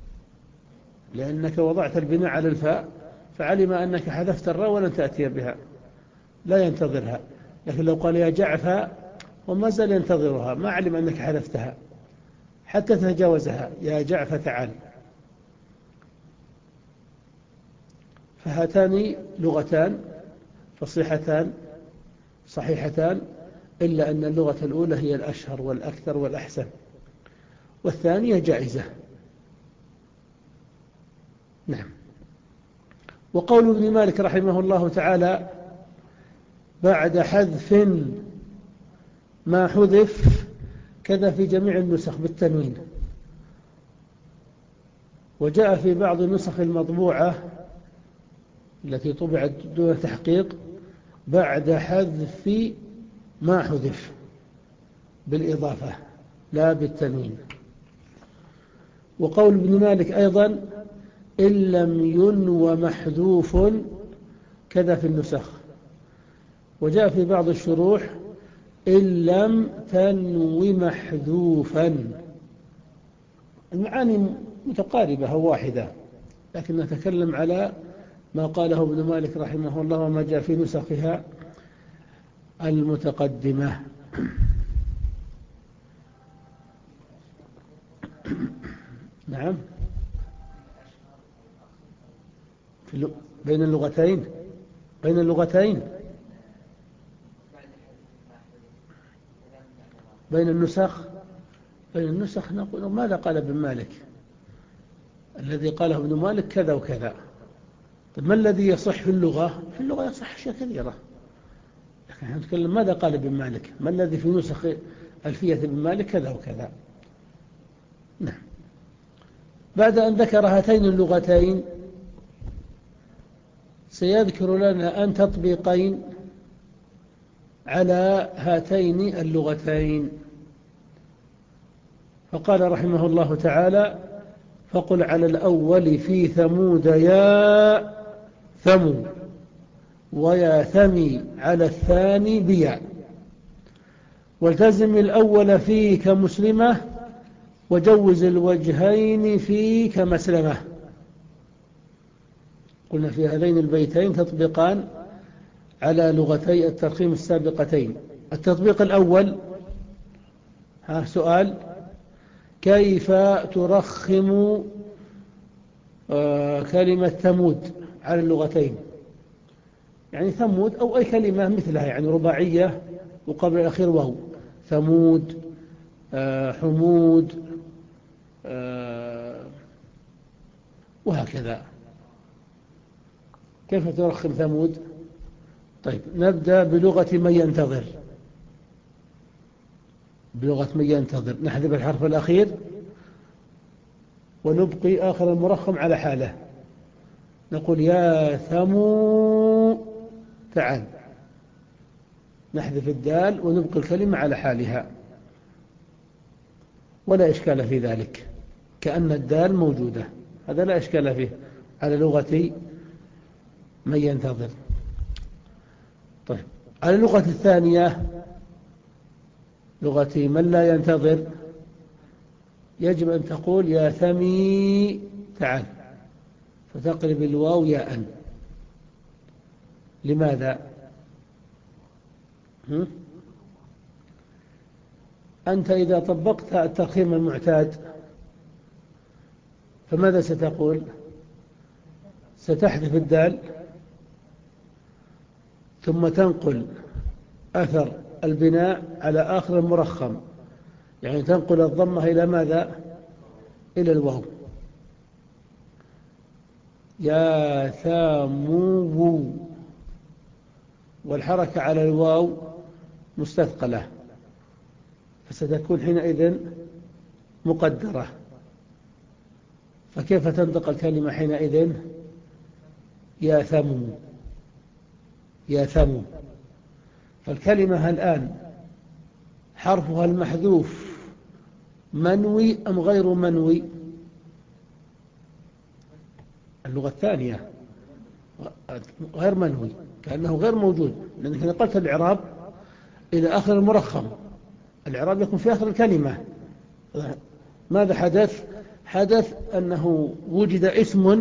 لأنك وضعت البناء على الفاء فعلم أنك حذفت الراء ولن تأتي بها، لا ينتظرها. لكن لو قال يا جعفة وما زال ينتظرها، ما علم أنك حذفتها حتى تتجاوزها، يا جعفة تعال. فهاتان لغتان فصيحتان صحيحتان، إلا أن اللغة الأولى هي الأشهر والأكثر والأحسن، والثانية جائزة. نعم. وقول ابن مالك رحمه الله تعالى بعد حذف ما حذف كذا في جميع النسخ بالتنوين، وجاء في بعض النسخ المطبوعة التي طبعت دون تحقيق بعد حذف ما حذف بالإضافة لا بالتنوين. وقول ابن مالك أيضا إن لم ينو محذوف كذا في النسخ، وجاء في بعض الشروح إن لم تنو محذوفا. المعاني متقاربة أو واحدة، لكن نتكلم على ما قاله ابن مالك رحمه الله وما جاء في نسخها المتقدمة. نعم. في بين اللغتين بين اللغتين بين النسخ بين النسخ نقول ماذا قال ابن مالك؟ الذي قاله ابن مالك كذا وكذا. طيب ما الذي يصح في اللغة؟ في اللغة يصح أشياء كثيرة، لكن نحن نتكلم ماذا قال ابن مالك، ما الذي في نسخ ألفية ابن مالك كذا وكذا. نعم. بعد أن ذكر هاتين اللغتين سيذكر لنا أن تطبيقين على هاتين اللغتين. فقال رحمه الله تعالى فقل على الأول في ثمود يا ثمو، ويا ثمي على الثاني بيا، والتزم الأول فيه كمسلمة، وجوز الوجهين فيه كمسلمة. قلنا في هذين البيتين تطبيقان على لغتي الترخيم السابقتين. التطبيق الأول، ها سؤال: كيف ترخم آه كلمة ثمود على اللغتين؟ يعني ثمود أو أي كلمة مثلها، يعني رباعية وقبل الأخير واو، ثمود، آه حمود، آه وهكذا. كيف ترخم ثمود؟ طيب نبدأ بلغة من ينتظر. بلغة من ينتظر نحذف الحرف الأخير ونبقي آخر المرخم على حاله. نقول يا ثمو تعال، نحذف الدال ونبقي الكلمة على حالها ولا إشكال في ذلك، كأن الدال موجودة، هذا لا إشكال فيه على لغة من ينتظر. طيب على اللغة الثانية لغة من لا ينتظر يجب أن تقول يا ثمي تعال، فتقلب الواو ياء. لماذا؟ هم؟ أنت إذا طبقت الترخيم المعتاد فماذا ستقول؟ ستحذف الدال، ثم تنقل أثر البناء على آخر المرخم، يعني تنقل الضمة إلى ماذا؟ إلى الواو. يا ثامو، والحركة على الواو مستثقلة، فستكون حينئذ مقدرة. فكيف تنطق الكلمة حينئذ؟ يا ثمو، يا ثمو. فالكلمة الآن حرفها المحذوف منوي أم غير منوي؟ اللغة الثانية غير منوي، كأنه غير موجود، لأنك نقلت الإعراب إلى آخر المرخم. الإعراب يكون في آخر الكلمة. ماذا حدث؟ حدث أنه وجد اسم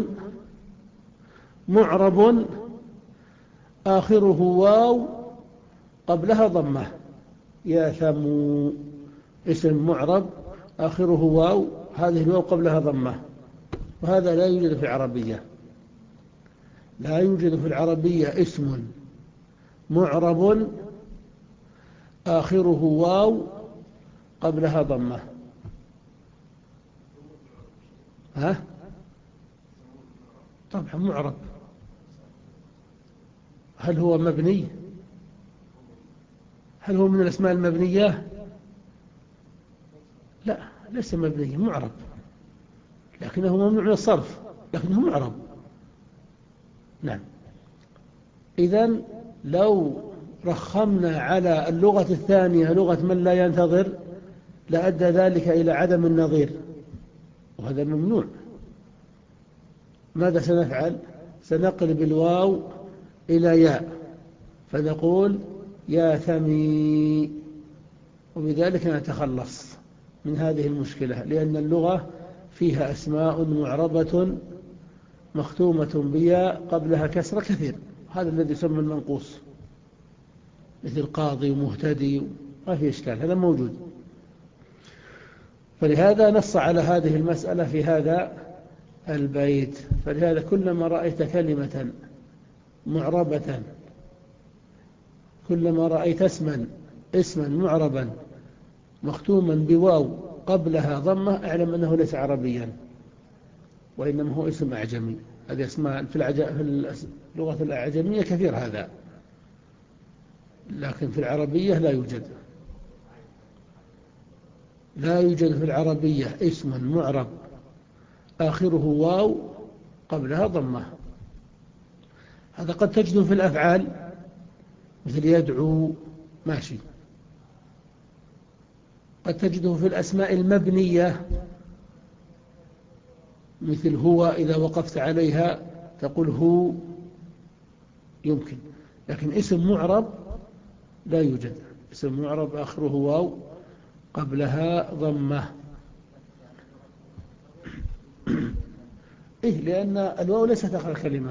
معرب آخره واو قبلها ضمة. يا ثمو، اسم معرب آخره واو، هذه الواو قبلها ضمة، وهذا لا يوجد في العربية. لا يوجد في العربية اسم معرب آخره واو قبلها ضمة. ها؟ طبعا معرب. هل هو مبني؟ هل هو من الأسماء المبنية؟ لا، ليس مبني، معرب، لكنه ممنوع من الصرف، لكنه معرب. نعم. إذن لو رخمنا على اللغة الثانية لغة من لا ينتظر لأدى ذلك إلى عدم النظير، وهذا ممنوع. ماذا سنفعل؟ سنقلب الواو إلى ياء، فنقول يا ثمي، وبذلك نتخلص من هذه المشكلة، لأن اللغة فيها أسماء معربة مختومة بياء قبلها كسر كثير، هذا الذي يسمى المنقوص، مثل قاضي ومهتدي، ما في إشكال، هذا موجود. فلهذا نص على هذه المسألة في هذا البيت. فلهذا كلما رأيت كلمة معربة، كلما رأيت اسما اسما معربا مختوما بواو قبلها ضمة، اعلم أنه ليس عربيا، وإنما هو اسم أعجمي. هذه اسماء في, العج... في اللغة الأعجمية كثير هذا، لكن في العربية لا يوجد. لا يوجد في العربية اسم معرب آخره واو قبلها ضمة. هذا قد تجده في الأفعال، مثل يدعو، ماشي. قد تجده في الأسماء المبنية، مثل هو، إذا وقفت عليها تقول هو، يمكن. لكن اسم معرب لا يوجد، اسم معرب آخره واو قبلها ضمة. إيه؟ لأن الواو ليست آخر الكلمة،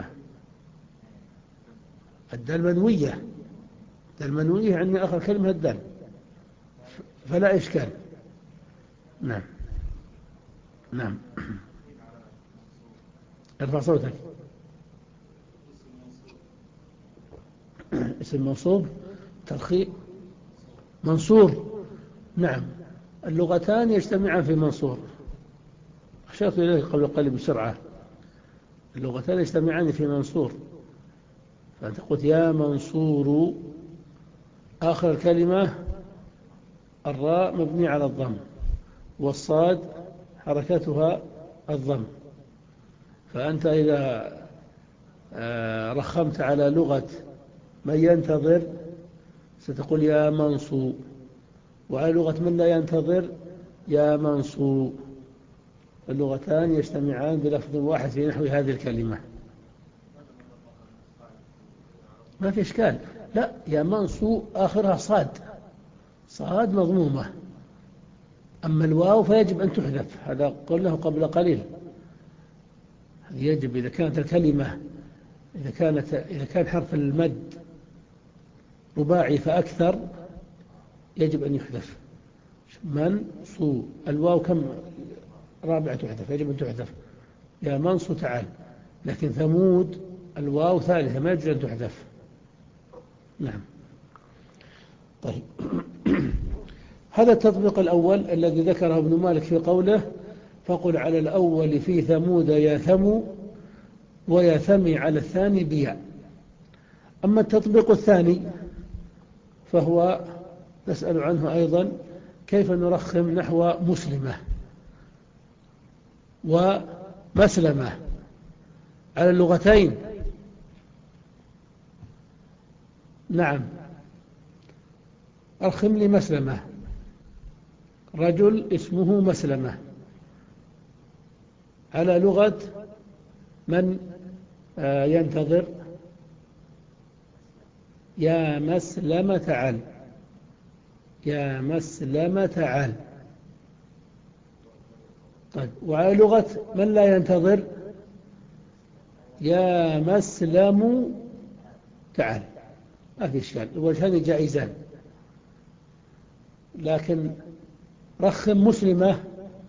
الدال منوية، الدال منوية عن آخر كلمة الدال، فلا إشكال. نعم. نعم. ارفع صوتك. اسم منصوب، ترخيء، منصور. نعم، اللغتان يجتمعان في منصور. أشرت إليه قبل قليل بسرعة. اللغتان يجتمعان في منصور، فأنت قلت يا منصور، آخر الكلمة الراء مبني على الضم، والصاد حركتها الضم. فأنت إذا رخمت على لغة من ينتظر ستقول يا منصو، وعلى لغة من لا ينتظر يا منصو. اللغتان يجتمعان بلفظ واحد في نحو هذه الكلمة، ما في إشكال. لا، يا منصو آخرها صاد، صاد مضمومة. أما الواو فيجب أن تحذف، هذا قلناه قبل قليل. يجب إذا كانت الكلمة إذا كانت إذا كان حرف المد رباعي فأكثر يجب أن يحذف. من صو، الواو كم رابعة تحذف، يجب أن تحذف. يا منصو تعال. لكن ثمود الواو ثالثة ما يجب أن تحذف. نعم. طيب. هذا التطبيق الأول الذي ذكره ابن مالك في قوله فقل على الأول في ثمود يا ثمو ويا ثمي على الثاني بيا. أما التطبيق الثاني فهو نسأل عنه أيضا كيف نرخم نحو مسلمة ومسلمة على اللغتين. نعم، أرخم لي مسلمة، رجل اسمه مسلمة، على لغة من ينتظر؟ يا مسلمة تعال، يا مسلمة تعال. طيب، وعلى لغة من لا ينتظر؟ يا مسلم تعال. ما في إشكال، الوجهان جائزان. لكن رخم مسلمة،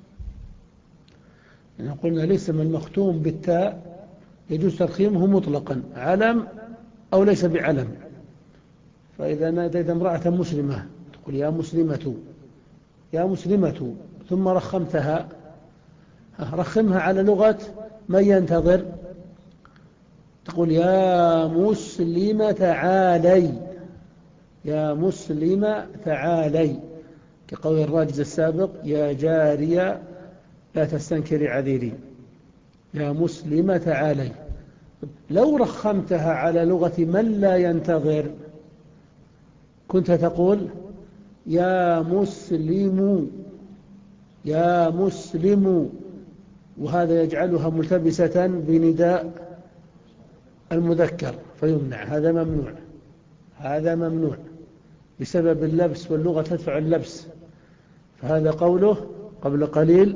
يعني قلنا الاسم المختوم بالتاء يجوز ترخيمه مطلقا، علم أو ليس بعلم. فإذا ناديت امرأة مسلمة تقول يا مسلمة، يا مسلمة، ثم رخمتها، رخمها على لغة من ينتظر، تقول يا مسلمة تعالي، يا مسلمة تعالي، كقول الراجز السابق يا جارية لا تستنكري عذيري، يا مسلمة تعالي. لو رخمتها على لغة من لا ينتظر كنت تقول يا مسلم، يا مسلم، وهذا يجعلها ملتبسة بنداء المذكر فيمنع. هذا ممنوع، هذا ممنوع بسبب اللبس، واللغة تدفع اللبس. فهذا قوله قبل قليل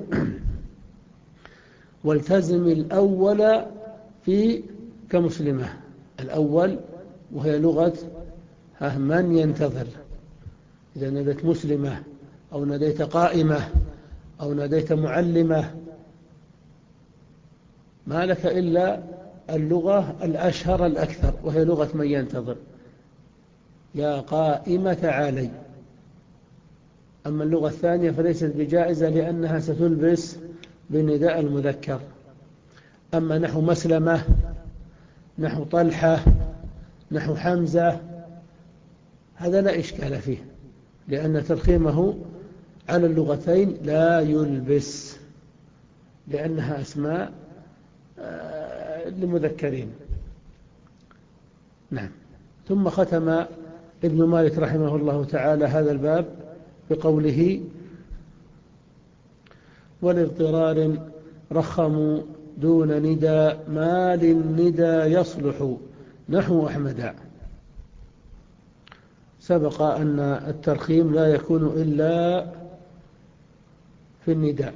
والتزم الأول في كمسلمة، الأول وهي لغة من ينتظر. إذا ناديت مسلمة أو ناديت قائمة أو ناديت معلمة ما لك إلا اللغة الأشهر الأكثر وهي لغة من ينتظر، يا قائمة تعالي. أما اللغة الثانية فليست بجائزة لأنها ستلبس بنداء المذكر. أما نحو مسلمة، نحو طلحة، نحو حمزة، هذا لا إشكال فيه، لأن ترخيمه على اللغتين لا يلبس، لأنها أسماء لمذكرين. نعم. ثم ختم ابن مالك رحمه الله تعالى هذا الباب بقوله ولاضطرار رخموا دون ندى ما للندى يصلح نحو أحمد. سبق أن الترخيم لا يكون إلا في النداء،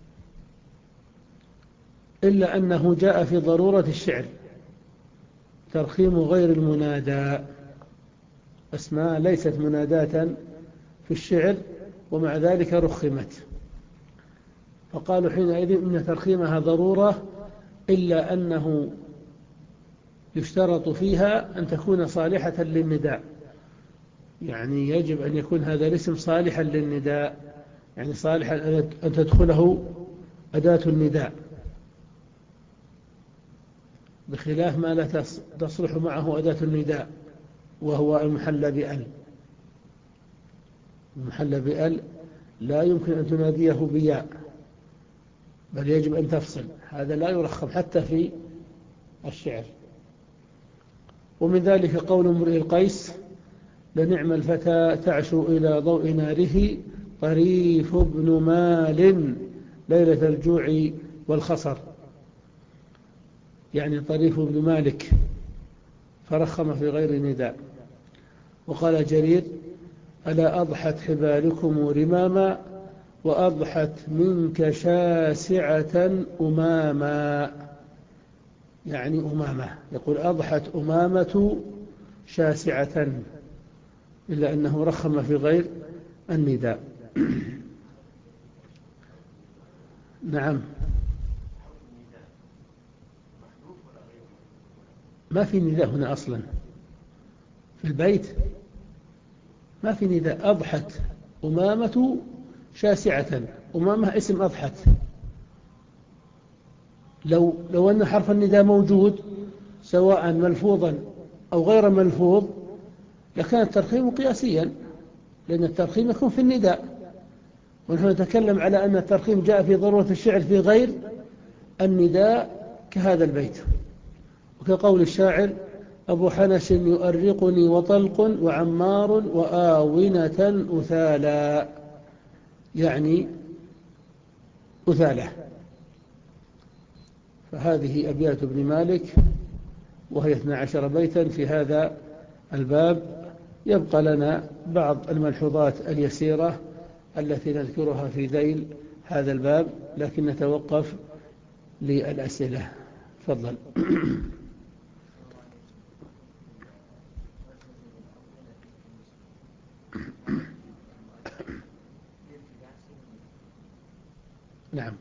إلا أنه جاء في ضرورة الشعر ترخيم غير المنادى، أسماء ليست مناداة في الشعر ومع ذلك رخمت، فقالوا حينئذ إن ترخيمها ضرورة، إلا أنه يشترط فيها أن تكون صالحة للنداء، يعني يجب أن يكون هذا الاسم صالحا للنداء، يعني صالحا أن تدخله أداة النداء، بخلاف ما لا تصلح معه أداة النداء وهو المحلى بأل. المحلى بأل لا يمكن أن تناديه بياء، بل يجب أن تفصل، هذا لا يرخم حتى في الشعر. ومن ذلك قول امرئ القيس لنعم الفتى تعشو إلى ضوء ناره طريف ابن مال ليلة الجوع والخصر، يعني طريف ابن مالك، فرخم في غير نداء. وقال جرير ألا أضحت حبالكم رماما وأضحت منك شاسعة أماما، يعني أمامة، يقول أضحت أمامة شاسعة، إلا أنه رخم في غير النداء. نعم، ما في نداء هنا أصلا، في البيت ما في نداء. أضحت أمامة شاسعة، أمامة اسم أضحت. لو, لو أن حرف النداء موجود سواء ملفوظا أو غير ملفوظ لكان الترخيم قياسيا، لأن الترخيم يكون في النداء، ونحن نتكلم على أن الترخيم جاء في ضرورة الشعر في غير النداء كهذا البيت. وكقول الشاعر: أبو حنش يؤرقني وطلق وعمار وآونة أثالا، يعني أثالة. فهذه أبيات ابن مالك وهي اثنا عشر بيتا في هذا الباب. يبقى لنا بعض الملحوظات اليسيرة التي نذكرها في ذيل هذا الباب، لكن نتوقف للأسئلة. تفضل. نعم.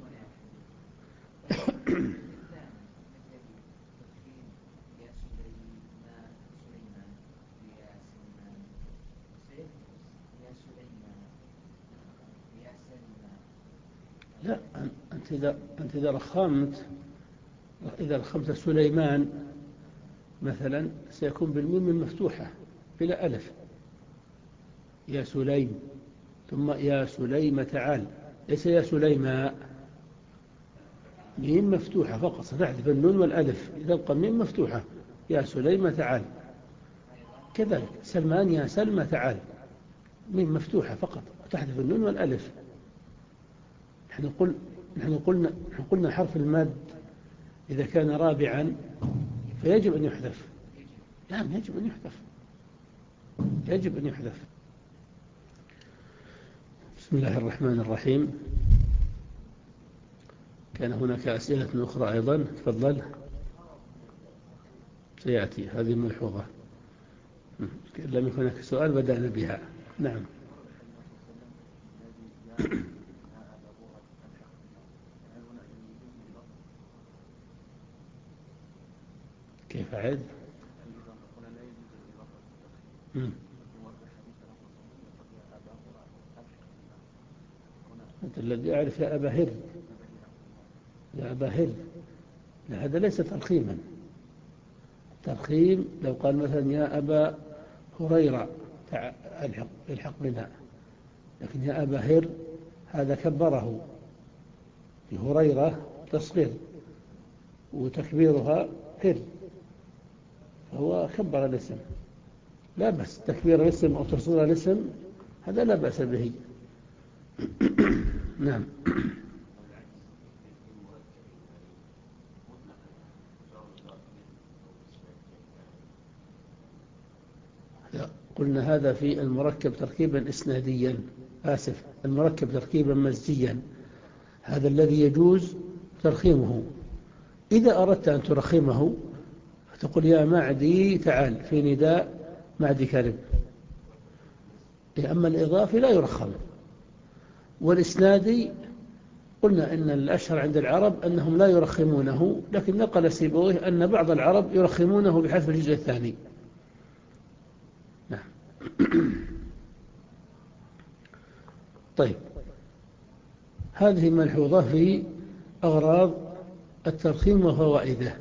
لا، أنت إذا, أنت إذا رخمت إذا رخمت سليمان مثلا سيكون بالميم المفتوحة بلا ألف. يا سليم، ثم يا سليم تعال، ليس يا سليماء. ميم مفتوحة فقط، ستحذف النون والألف، تبقى ميم مفتوحة. يا سليم تعال. كذلك سلمان، يا سلمى تعال، ميم مفتوحة فقط، تحذف النون والألف. نحن قل نحن قلنا نحن قلنا حرف المد إذا كان رابعا فيجب أن يحذف. نعم، يجب أن يحذف، يجب أن يحذف. بسم الله الرحمن الرحيم. كان هناك أسئلة أخرى أيضا، تفضل. سيأتي هذه الملحوظة. لم يكن هناك سؤال بدأنا بها. نعم. كيف أعد؟ أنت الذي أعرف يا أبا هر، يا أبا هر، هذا ليس ترخيما. ترخيم لو قال مثلا يا أبا هريرة الحق, الحق بنا، لكن يا أبا هر هذا كبره. في هريرة تصغير وتكبيرها هر، فهو كبر الاسم. لا بس تكبير الاسم أو تصغير الاسم هذا لا بأس به. نعم. قلنا هذا في المركب تركيبا إسناديا، آسف، المركب تركيبا مزجيا، هذا الذي يجوز ترخيمه. إذا أردت أن ترخمه فتقول يا معدي تعال في نداء معدي كرب. أما الإضافي لا يرخم. والإسنادي قلنا إن الأشهر عند العرب أنهم لا يرخمونه، لكن نقل سيبويه أن بعض العرب يرخمونه بحذف الجزء الثاني. نعم. طيب، هذه ملحوظة في أغراض الترخيم وفوائده.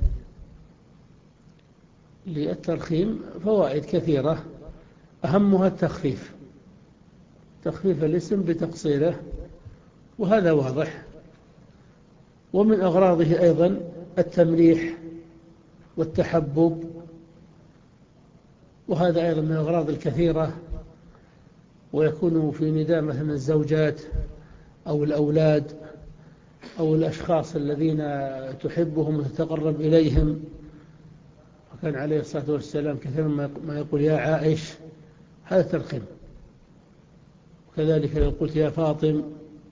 للترخيم فوائد كثيرة، أهمها التخفيف، تخفيف الاسم بتقصيره، وهذا واضح. ومن أغراضه أيضا التمليح والتحبب، وهذا أيضا من الأغراض الكثيرة. ويكون في نداء مثلا الزوجات أو الأولاد أو الأشخاص الذين تحبهم وتتقرب إليهم. وكان عليه الصلاة والسلام كثيرا ما يقول يا عائش، هذا ترخيم. وكذلك لو قلت يا فاطم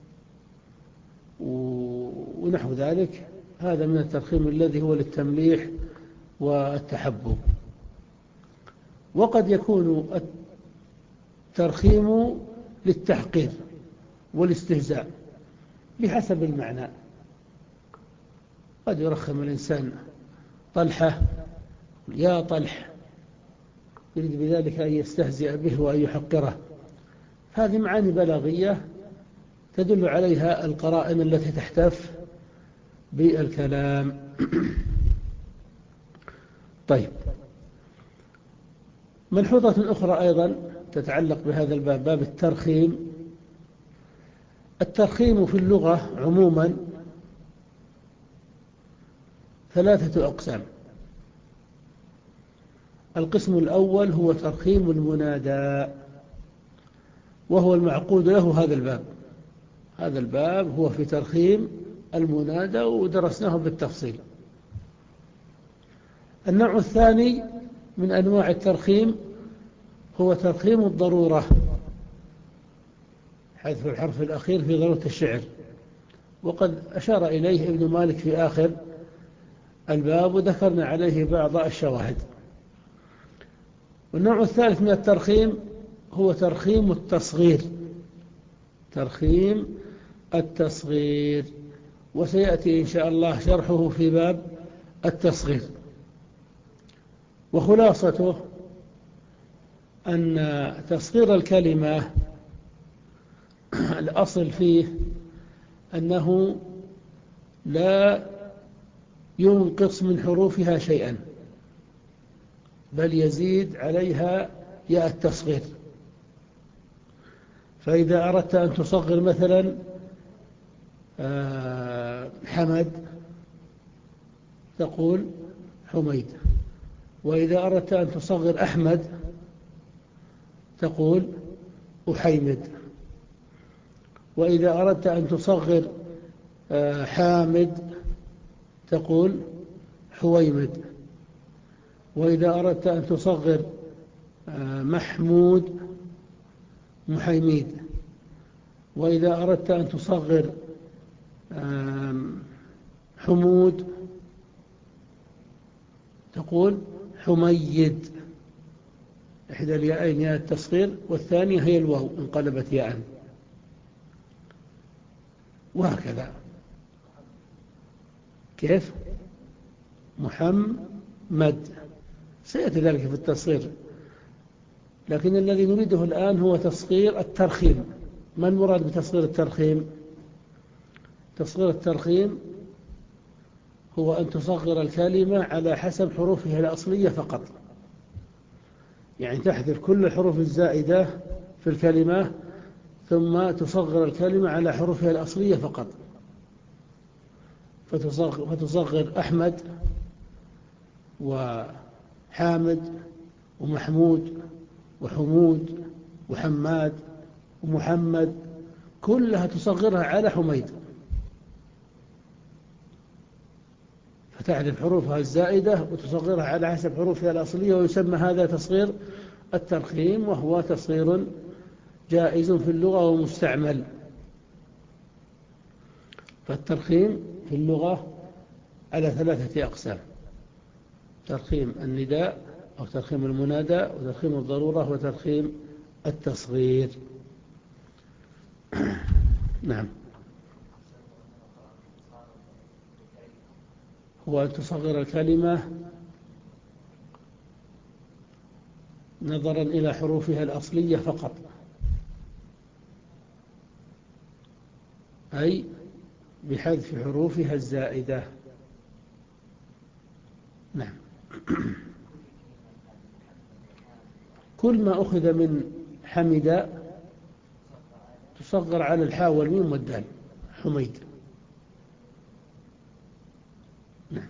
ونحو ذلك، هذا من الترخيم الذي هو للتمليح والتحبب. وقد يكون الترخيم للتحقير والاستهزاء بحسب المعنى. قد يرخم الإنسان طلحة، يا طلح، يريد بذلك أن يستهزئ به وأن يحقره. هذه معاني بلاغية تدل عليها القرائن التي تحتف بالكلام. طيب، ملحوظة أخرى أيضا تتعلق بهذا الباب، باب الترخيم. الترخيم في اللغة عموما ثلاثة أقسام. القسم الأول هو ترخيم المنادى، وهو المعقود له هذا الباب. هذا الباب هو في ترخيم المنادى ودرسناه بالتفصيل. النوع الثاني من أنواع الترخيم هو ترخيم الضرورة، حذف الحرف الأخير في ضرورة الشعر، وقد أشار إليه ابن مالك في آخر الباب وذكرنا عليه بعض الشواهد. والنوع الثالث من الترخيم هو ترخيم التصغير، ترخيم التصغير، وسيأتي إن شاء الله شرحه في باب التصغير. وخلاصته أن تصغير الكلمة الأصل فيه أنه لا ينقص من حروفها شيئا، بل يزيد عليها ياء التصغير. فإذا أردت أن تصغر مثلا حمد تقول حميد، وإذا أردت أن تصغر أحمد تقول أحيمد، وإذا أردت أن تصغر حامد تقول حويمد، وإذا أردت أن تصغر محمود محيميد، وإذا أردت أن تصغر حمود تقول حميد. إحدى الياءين ياء التصغير، والثانية هي الواو انقلبت ياء، وهكذا. كيف؟ محمد سيأتي ذلك في التصغير، لكن الذي نريده الآن هو تصغير الترخيم. ما المراد بتصغير الترخيم؟ تصغير الترخيم هو أن تصغر الكلمة على حسب حروفها الأصلية فقط، يعني تحذف كل الحروف الزائدة في الكلمة ثم تصغر الكلمة على حروفها الأصلية فقط. فتصغر, فتصغر أحمد وحامد ومحمود وحمود وحماد ومحمد، كلها تصغرها على حميد، فتحذف حروفها الزائدة وتصغرها على حسب حروفها الأصلية، ويسمى هذا تصغير الترخيم، وهو تصغير جائز في اللغة ومستعمل. فالترخيم في اللغة على ثلاثة أقسام: ترخيم النداء أو ترخيم المنادى، وترخيم الضرورة، وترخيم التصغير. نعم، هو أن تصغر الكلمة نظرا إلى حروفها الأصلية فقط، أي بحذف حروفها الزائدة. نعم. كل ما أخذ من حمد تصغر على الحاء والميم والدال، حميد. نعم.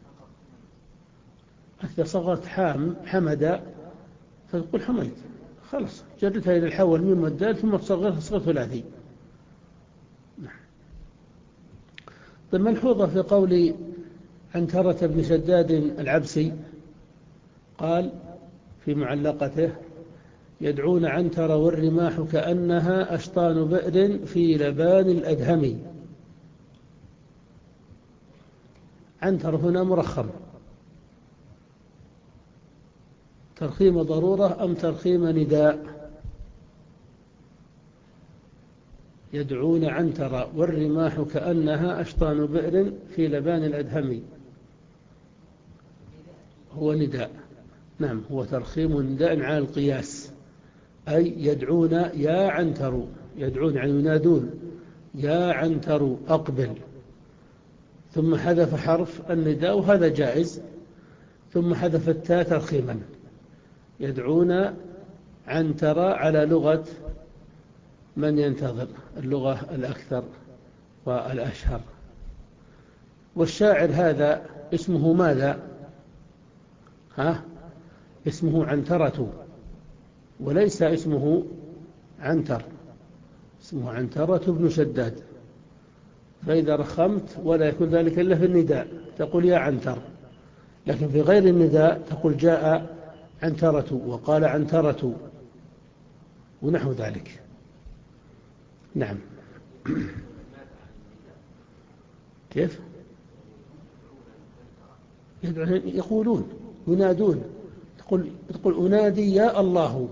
إذا صغرت حام حمد فتقول حميد، خلاص جردها إلى الحاء والميم والدال ثم تصغرها صغر ثلاثي. نعم. طيب، ملحوظة في قول عنترة بن شداد العبسي، قال في معلقته: يدعون عنتر والرماح كأنها أشطان بئر في لبان الأدهم. عنتر هنا مرخم، ترخيم ضرورة أم ترخيم نداء؟ يدعون عنتر والرماح كأنها أشطان بئر في لبان الأدهم، هو نداء. نعم، هو ترخيم نداء على القياس، أي يدعون يا عنتر، يدعون يعني ينادون يا عنتر أقبل، ثم حذف حرف النداء وهذا جائز، ثم حذف التاء ترخيما. يدعون عنتر على لغة من ينتظر، اللغة الأكثر والأشهر. والشاعر هذا اسمه ماذا؟ ها؟ اسمه عنترة، وليس اسمه عنتر، اسمه عنترة بن شداد. فإذا رخمت ولا يكون ذلك إلا في النداء تقول يا عنتر، لكن في غير النداء تقول جاء عنترة وقال عنترة ونحو ذلك. نعم. كيف؟ يقولون ينادون، تقول, تقول أنادي يا الله،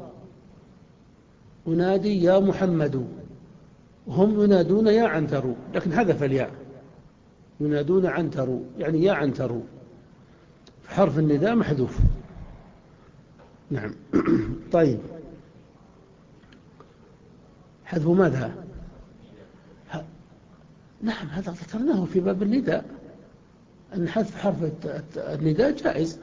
أنادي يا محمد، وهم ينادون يا عنتر، لكن حذف الياء، ينادون عنتر يعني يا عنتر، حرف النداء محذوف. نعم. طيب، حذف ماذا؟ ه... نعم، هذا ذكرناه في باب النداء، أن حذف حرف النداء جائز،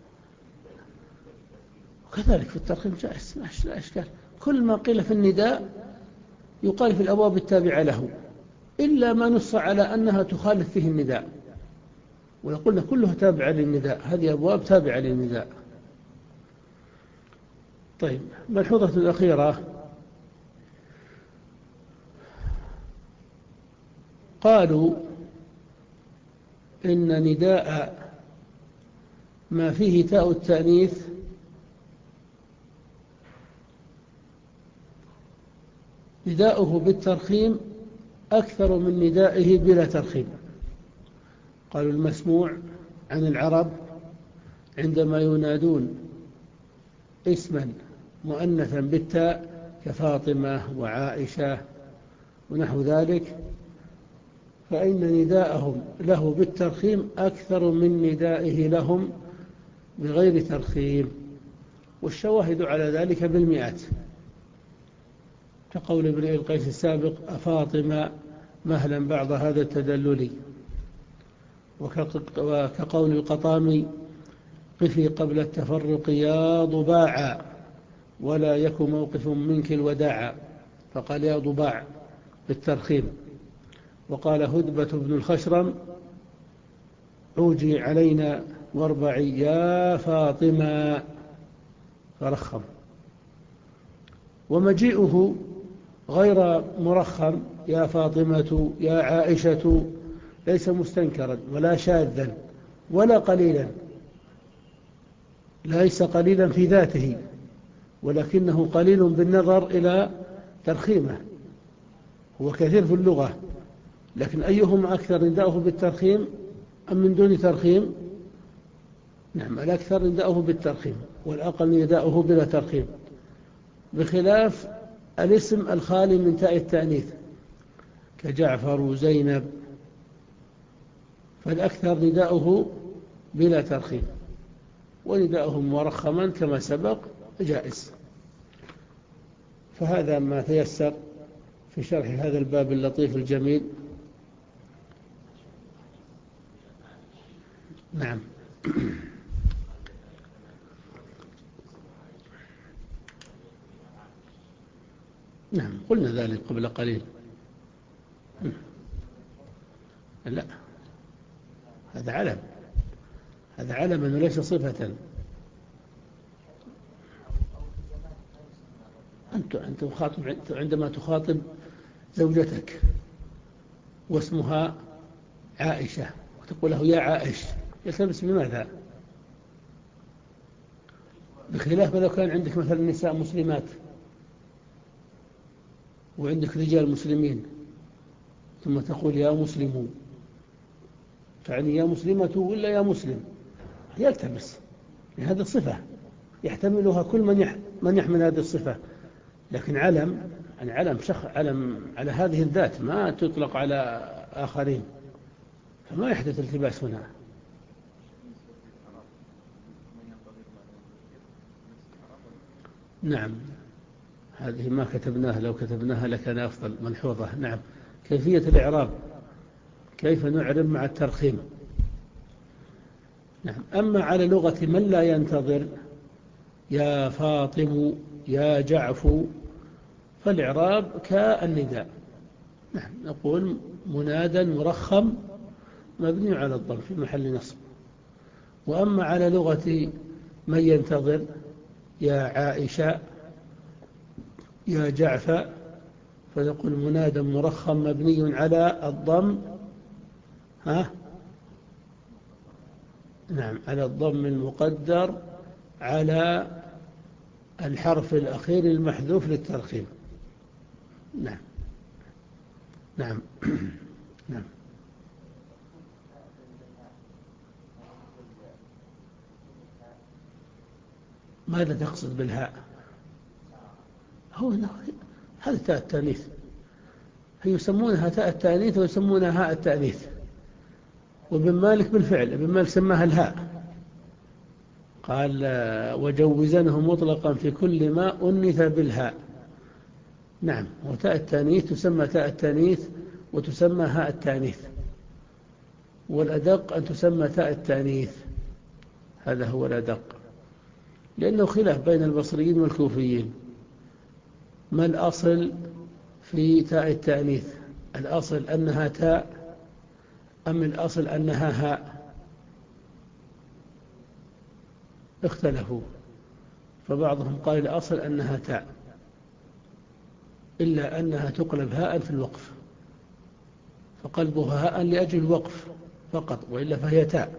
وكذلك في الترخيم جائز، لا إشكال. كل ما قيل في النداء يقال في الأبواب التابعة له، إلا ما نص على أنها تخالف فيه النداء، وقلنا كلها تابعة للنداء، هذه أبواب تابعة للنداء. طيب، ملحوظة الأخيرة، قالوا إن نداء ما فيه تاء التأنيث نداؤه بالترخيم أكثر من ندائه بلا ترخيم. قالوا المسموع عن العرب عندما ينادون اسما مؤنثا بالتاء كفاطمة وعائشة ونحو ذلك، فإن نداءهم له بالترخيم أكثر من ندائه لهم بغير ترخيم، والشواهد على ذلك بالمئات، كقول ابن القيس السابق أفاطمة مهلا بعض هذا التدلل، وكقول القطامي قفي قبل التفرق يا ضباعا ولا يك موقف منك الوداعا، فقال يا ضباع بالترخيم. وقال هدبة بن الخشرم عوجي علينا واربعي يا فاطمة فرخم. ومجيئه غير مرخم يا فاطمة يا عائشة ليس مستنكرا ولا شاذا ولا قليلا، ليس قليلا في ذاته، ولكنه قليل بالنظر إلى ترخيمه، هو كثير في اللغة، لكن أيهما أكثر نداؤه بالترخيم أم من دون ترخيم؟ نعم، الأكثر نداؤه بالترخيم، والأقل نداؤه بلا ترخيم، بخلاف الاسم الخالي من تاء التأنيث كجعفر وزينب، فالأكثر نداؤه بلا ترخيم، ونداؤه مرخما كما سبق جائز. فهذا ما تيسر في شرح هذا الباب اللطيف الجميل. نعم. نعم، قلنا ذلك قبل قليل. لا، هذا علم، هذا علم أنه ليس صفة. أنت أنت مخاطب عندما تخاطب زوجتك واسمها عائشة وتقول له يا عائش، يلتبس بماذا؟ بخلاف لو كان عندك مثلا نساء مسلمات وعندك رجال مسلمين ثم تقول يا مسلمون، تعني يا مسلمة ولا يا مسلم، يلتبس. هذه الصفة يحتملها كل من من يحمل هذه الصفة، لكن علم، يعني علم شخص، علم على هذه الذات ما تطلق على آخرين، فما يحدث التباس هنا. نعم، هذه ما كتبناها، لو كتبناها لكان أفضل. ملحوظة. نعم. كيفية الإعراب، كيف نعرب مع الترخيم. نعم. أما على لغة من لا ينتظر، يا فاطم، يا جعفو، فالإعراب كالنداء. نعم، نقول منادى مرخم مبني على الضم في محل نصب. وأما على لغة من ينتظر، يا عائشة، يا جعفة، فنقول منادى مرخم مبني على الضم. ها؟ نعم، على الضم المقدر على الحرف الأخير المحذوف للترخيم. نعم. نعم. نعم. ماذا تقصد بالهاء؟ هو هذا تاء التانيث، يسمونها تاء التانيث ويسمونها هاء التانيث. وابن مالك بالفعل، ابن مالك سماها الهاء، قال وجوزنه مطلقا في كل ما أنث بالهاء. نعم، وتاء التانيث تسمى تاء التانيث وتسمى هاء التانيث، والأدق أن تسمى تاء التانيث، هذا هو الأدق، لأنه خلاف بين البصريين والكوفيين. ما الأصل في تاء التانيث؟ الأصل أنها تاء أم الأصل أنها هاء؟ اختلفوا، فبعضهم قال الأصل أنها تاء، إلا أنها تقلب هاء في الوقف، فقلبها هاء لأجل الوقف فقط، وإلا فهي تاء.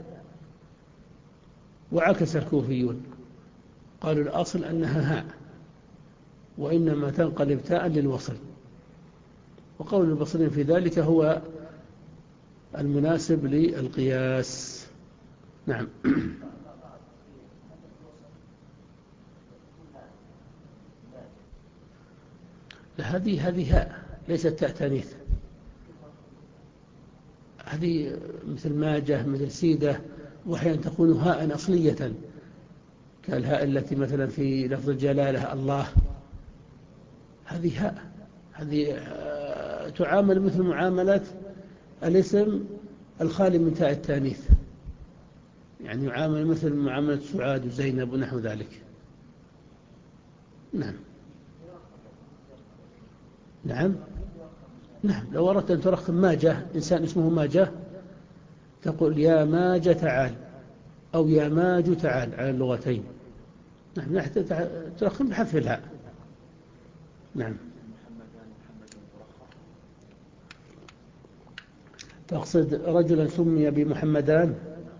وعكس الكوفيون، قالوا الأصل أنها هاء، وإنما تنقلب تاء للوصل. وقول البصريين في ذلك هو المناسب للقياس. نعم. هذه هذه هاء ليست تاء تانيث، هذه مثل ماجة، مثل سيدة، وأحيانا تكون هاء أصلية كالهاء التي مثلا في لفظ الجلالة الله، هذه هاء، هذه تعامل مثل معاملة الاسم الخالي من تاء التانيث، يعني يعامل مثل معاملة سعاد وزينب ونحو ذلك. نعم. نعم. نعم، لو أردت أن ترخم ماجة، إنسان اسمه ماجة، تقول يا ماجة تعال، أو يا ماج تعال على اللغتين. نعم، ترخم بحذف الهاء. نعم. تقصد رجلا سمي بمحمدان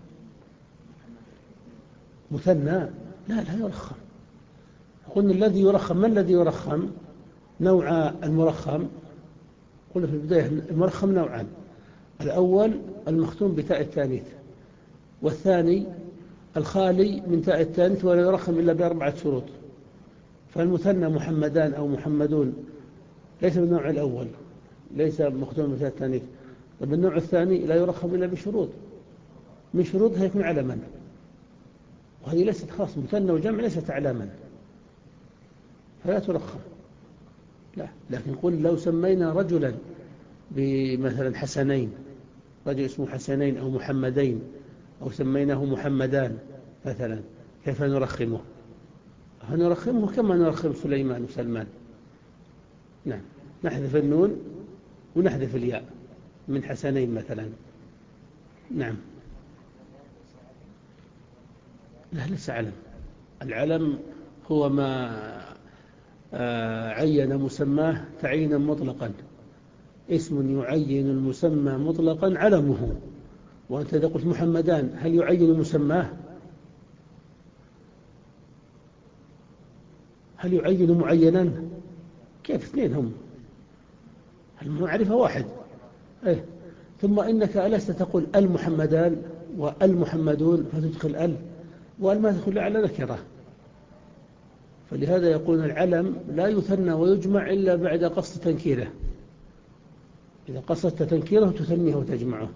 مثنى؟ لا لا يرخم. قلنا الذي يرخم، ما الذي يرخم؟ نوع المرخم، قلنا في البداية المرخم نوعان: الأول المختوم بتاء التانيث، والثاني الخالي من تاء التانيث ولا يرخم إلا بأربعة شروط. فالمثنى محمدان أو محمدون ليس من النوع الأول، ليس مختوم بتاء التانيث. طب النوع الثاني لا يرخم إلا بشروط، من شروطها يكون علما، وهذه ليست خاص، مثنى وجمع ليست علما، فلا ترخم. لا، لكن قل لو سمينا رجلا بمثلا حسنين، رجل اسمه حسنين أو محمدين، أو سميناه محمدان مثلا، كيف نرخمه؟ هنرخمه كما نرخم سليمان وسلمان. نعم، نحذف النون ونحذف الياء من حسنين مثلا. نعم. لا، ليس علم. العلم هو ما عين مسماه تعيينا مطلقا، اسم يعين المسمى مطلقا علمه. وأنت إذا قلت محمدان هل يعين مسماه؟ هل يعين معينا؟ كيف؟ اثنين هم، المعرفة واحد. إيه؟ ثم إنك ألست تقول المحمدان والمحمدون فتدخل ال، وال ما تدخل على نكرة. فلهذا يقول العلم لا يثنى ويجمع إلا بعد قصد تنكيره، إذا قصدت تنكيره تثنيه وتجمعه.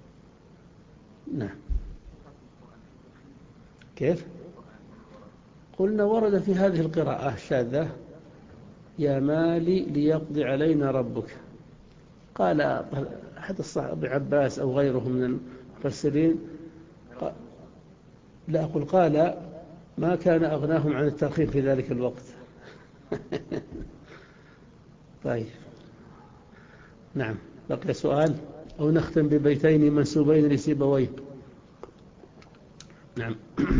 نعم. كيف؟ قلنا ورد في هذه القراءة الشاذة: يا مالي ليقضي علينا ربك. قال أحد الصحابة ابن عباس أو غيره من المفسرين، لا أقول قال ما كان أغناهم عن الترخيم في ذلك الوقت. طيب نعم، بقي سؤال أو نختم ببيتين منسوبين لسيبويه. نعم.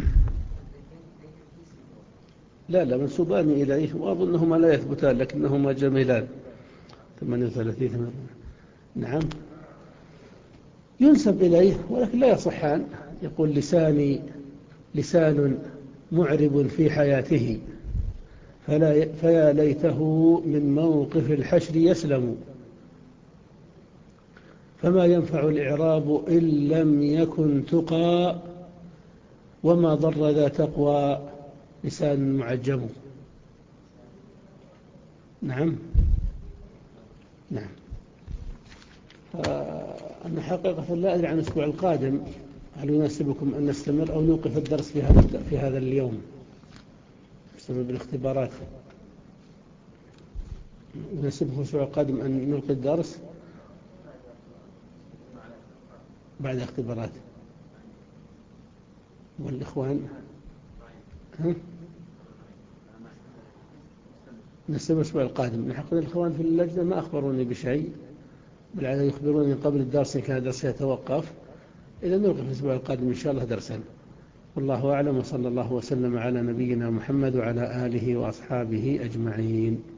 لا لا منسوبان إليه وأظنهما لا يثبتان لكنهما جميلان. ثمانية وثلاثين. نعم ينسب إليه ولكن لا يصحان. يقول: لساني لسان معرب في حياته، فلا فيا ليته من موقف الحشر يسلم، فما ينفع الإعراب إن لم يكن تقى، وما ضر ذا تقوى لسان معجم. نعم نعم. أنا حقيقة لا أدري عن الأسبوع القادم هل يناسبكم أن نستمر أو نوقف الدرس في هذا في هذا اليوم بسبب الاختبارات. يناسبكم الأسبوع القادم أن نلقي الدرس بعد اختبارات؟ والإخوان ها؟ نستمر الأسبوع القادم. حقيقة الإخوان في اللجنة ما أخبروني بشيء، بالعادة يخبروني قبل الدرس إن كان درس يتوقف. إذا نلقي في الأسبوع القادم إن شاء الله درسا. والله أعلم، وصلى الله وسلم على نبينا محمد وعلى آله وأصحابه أجمعين.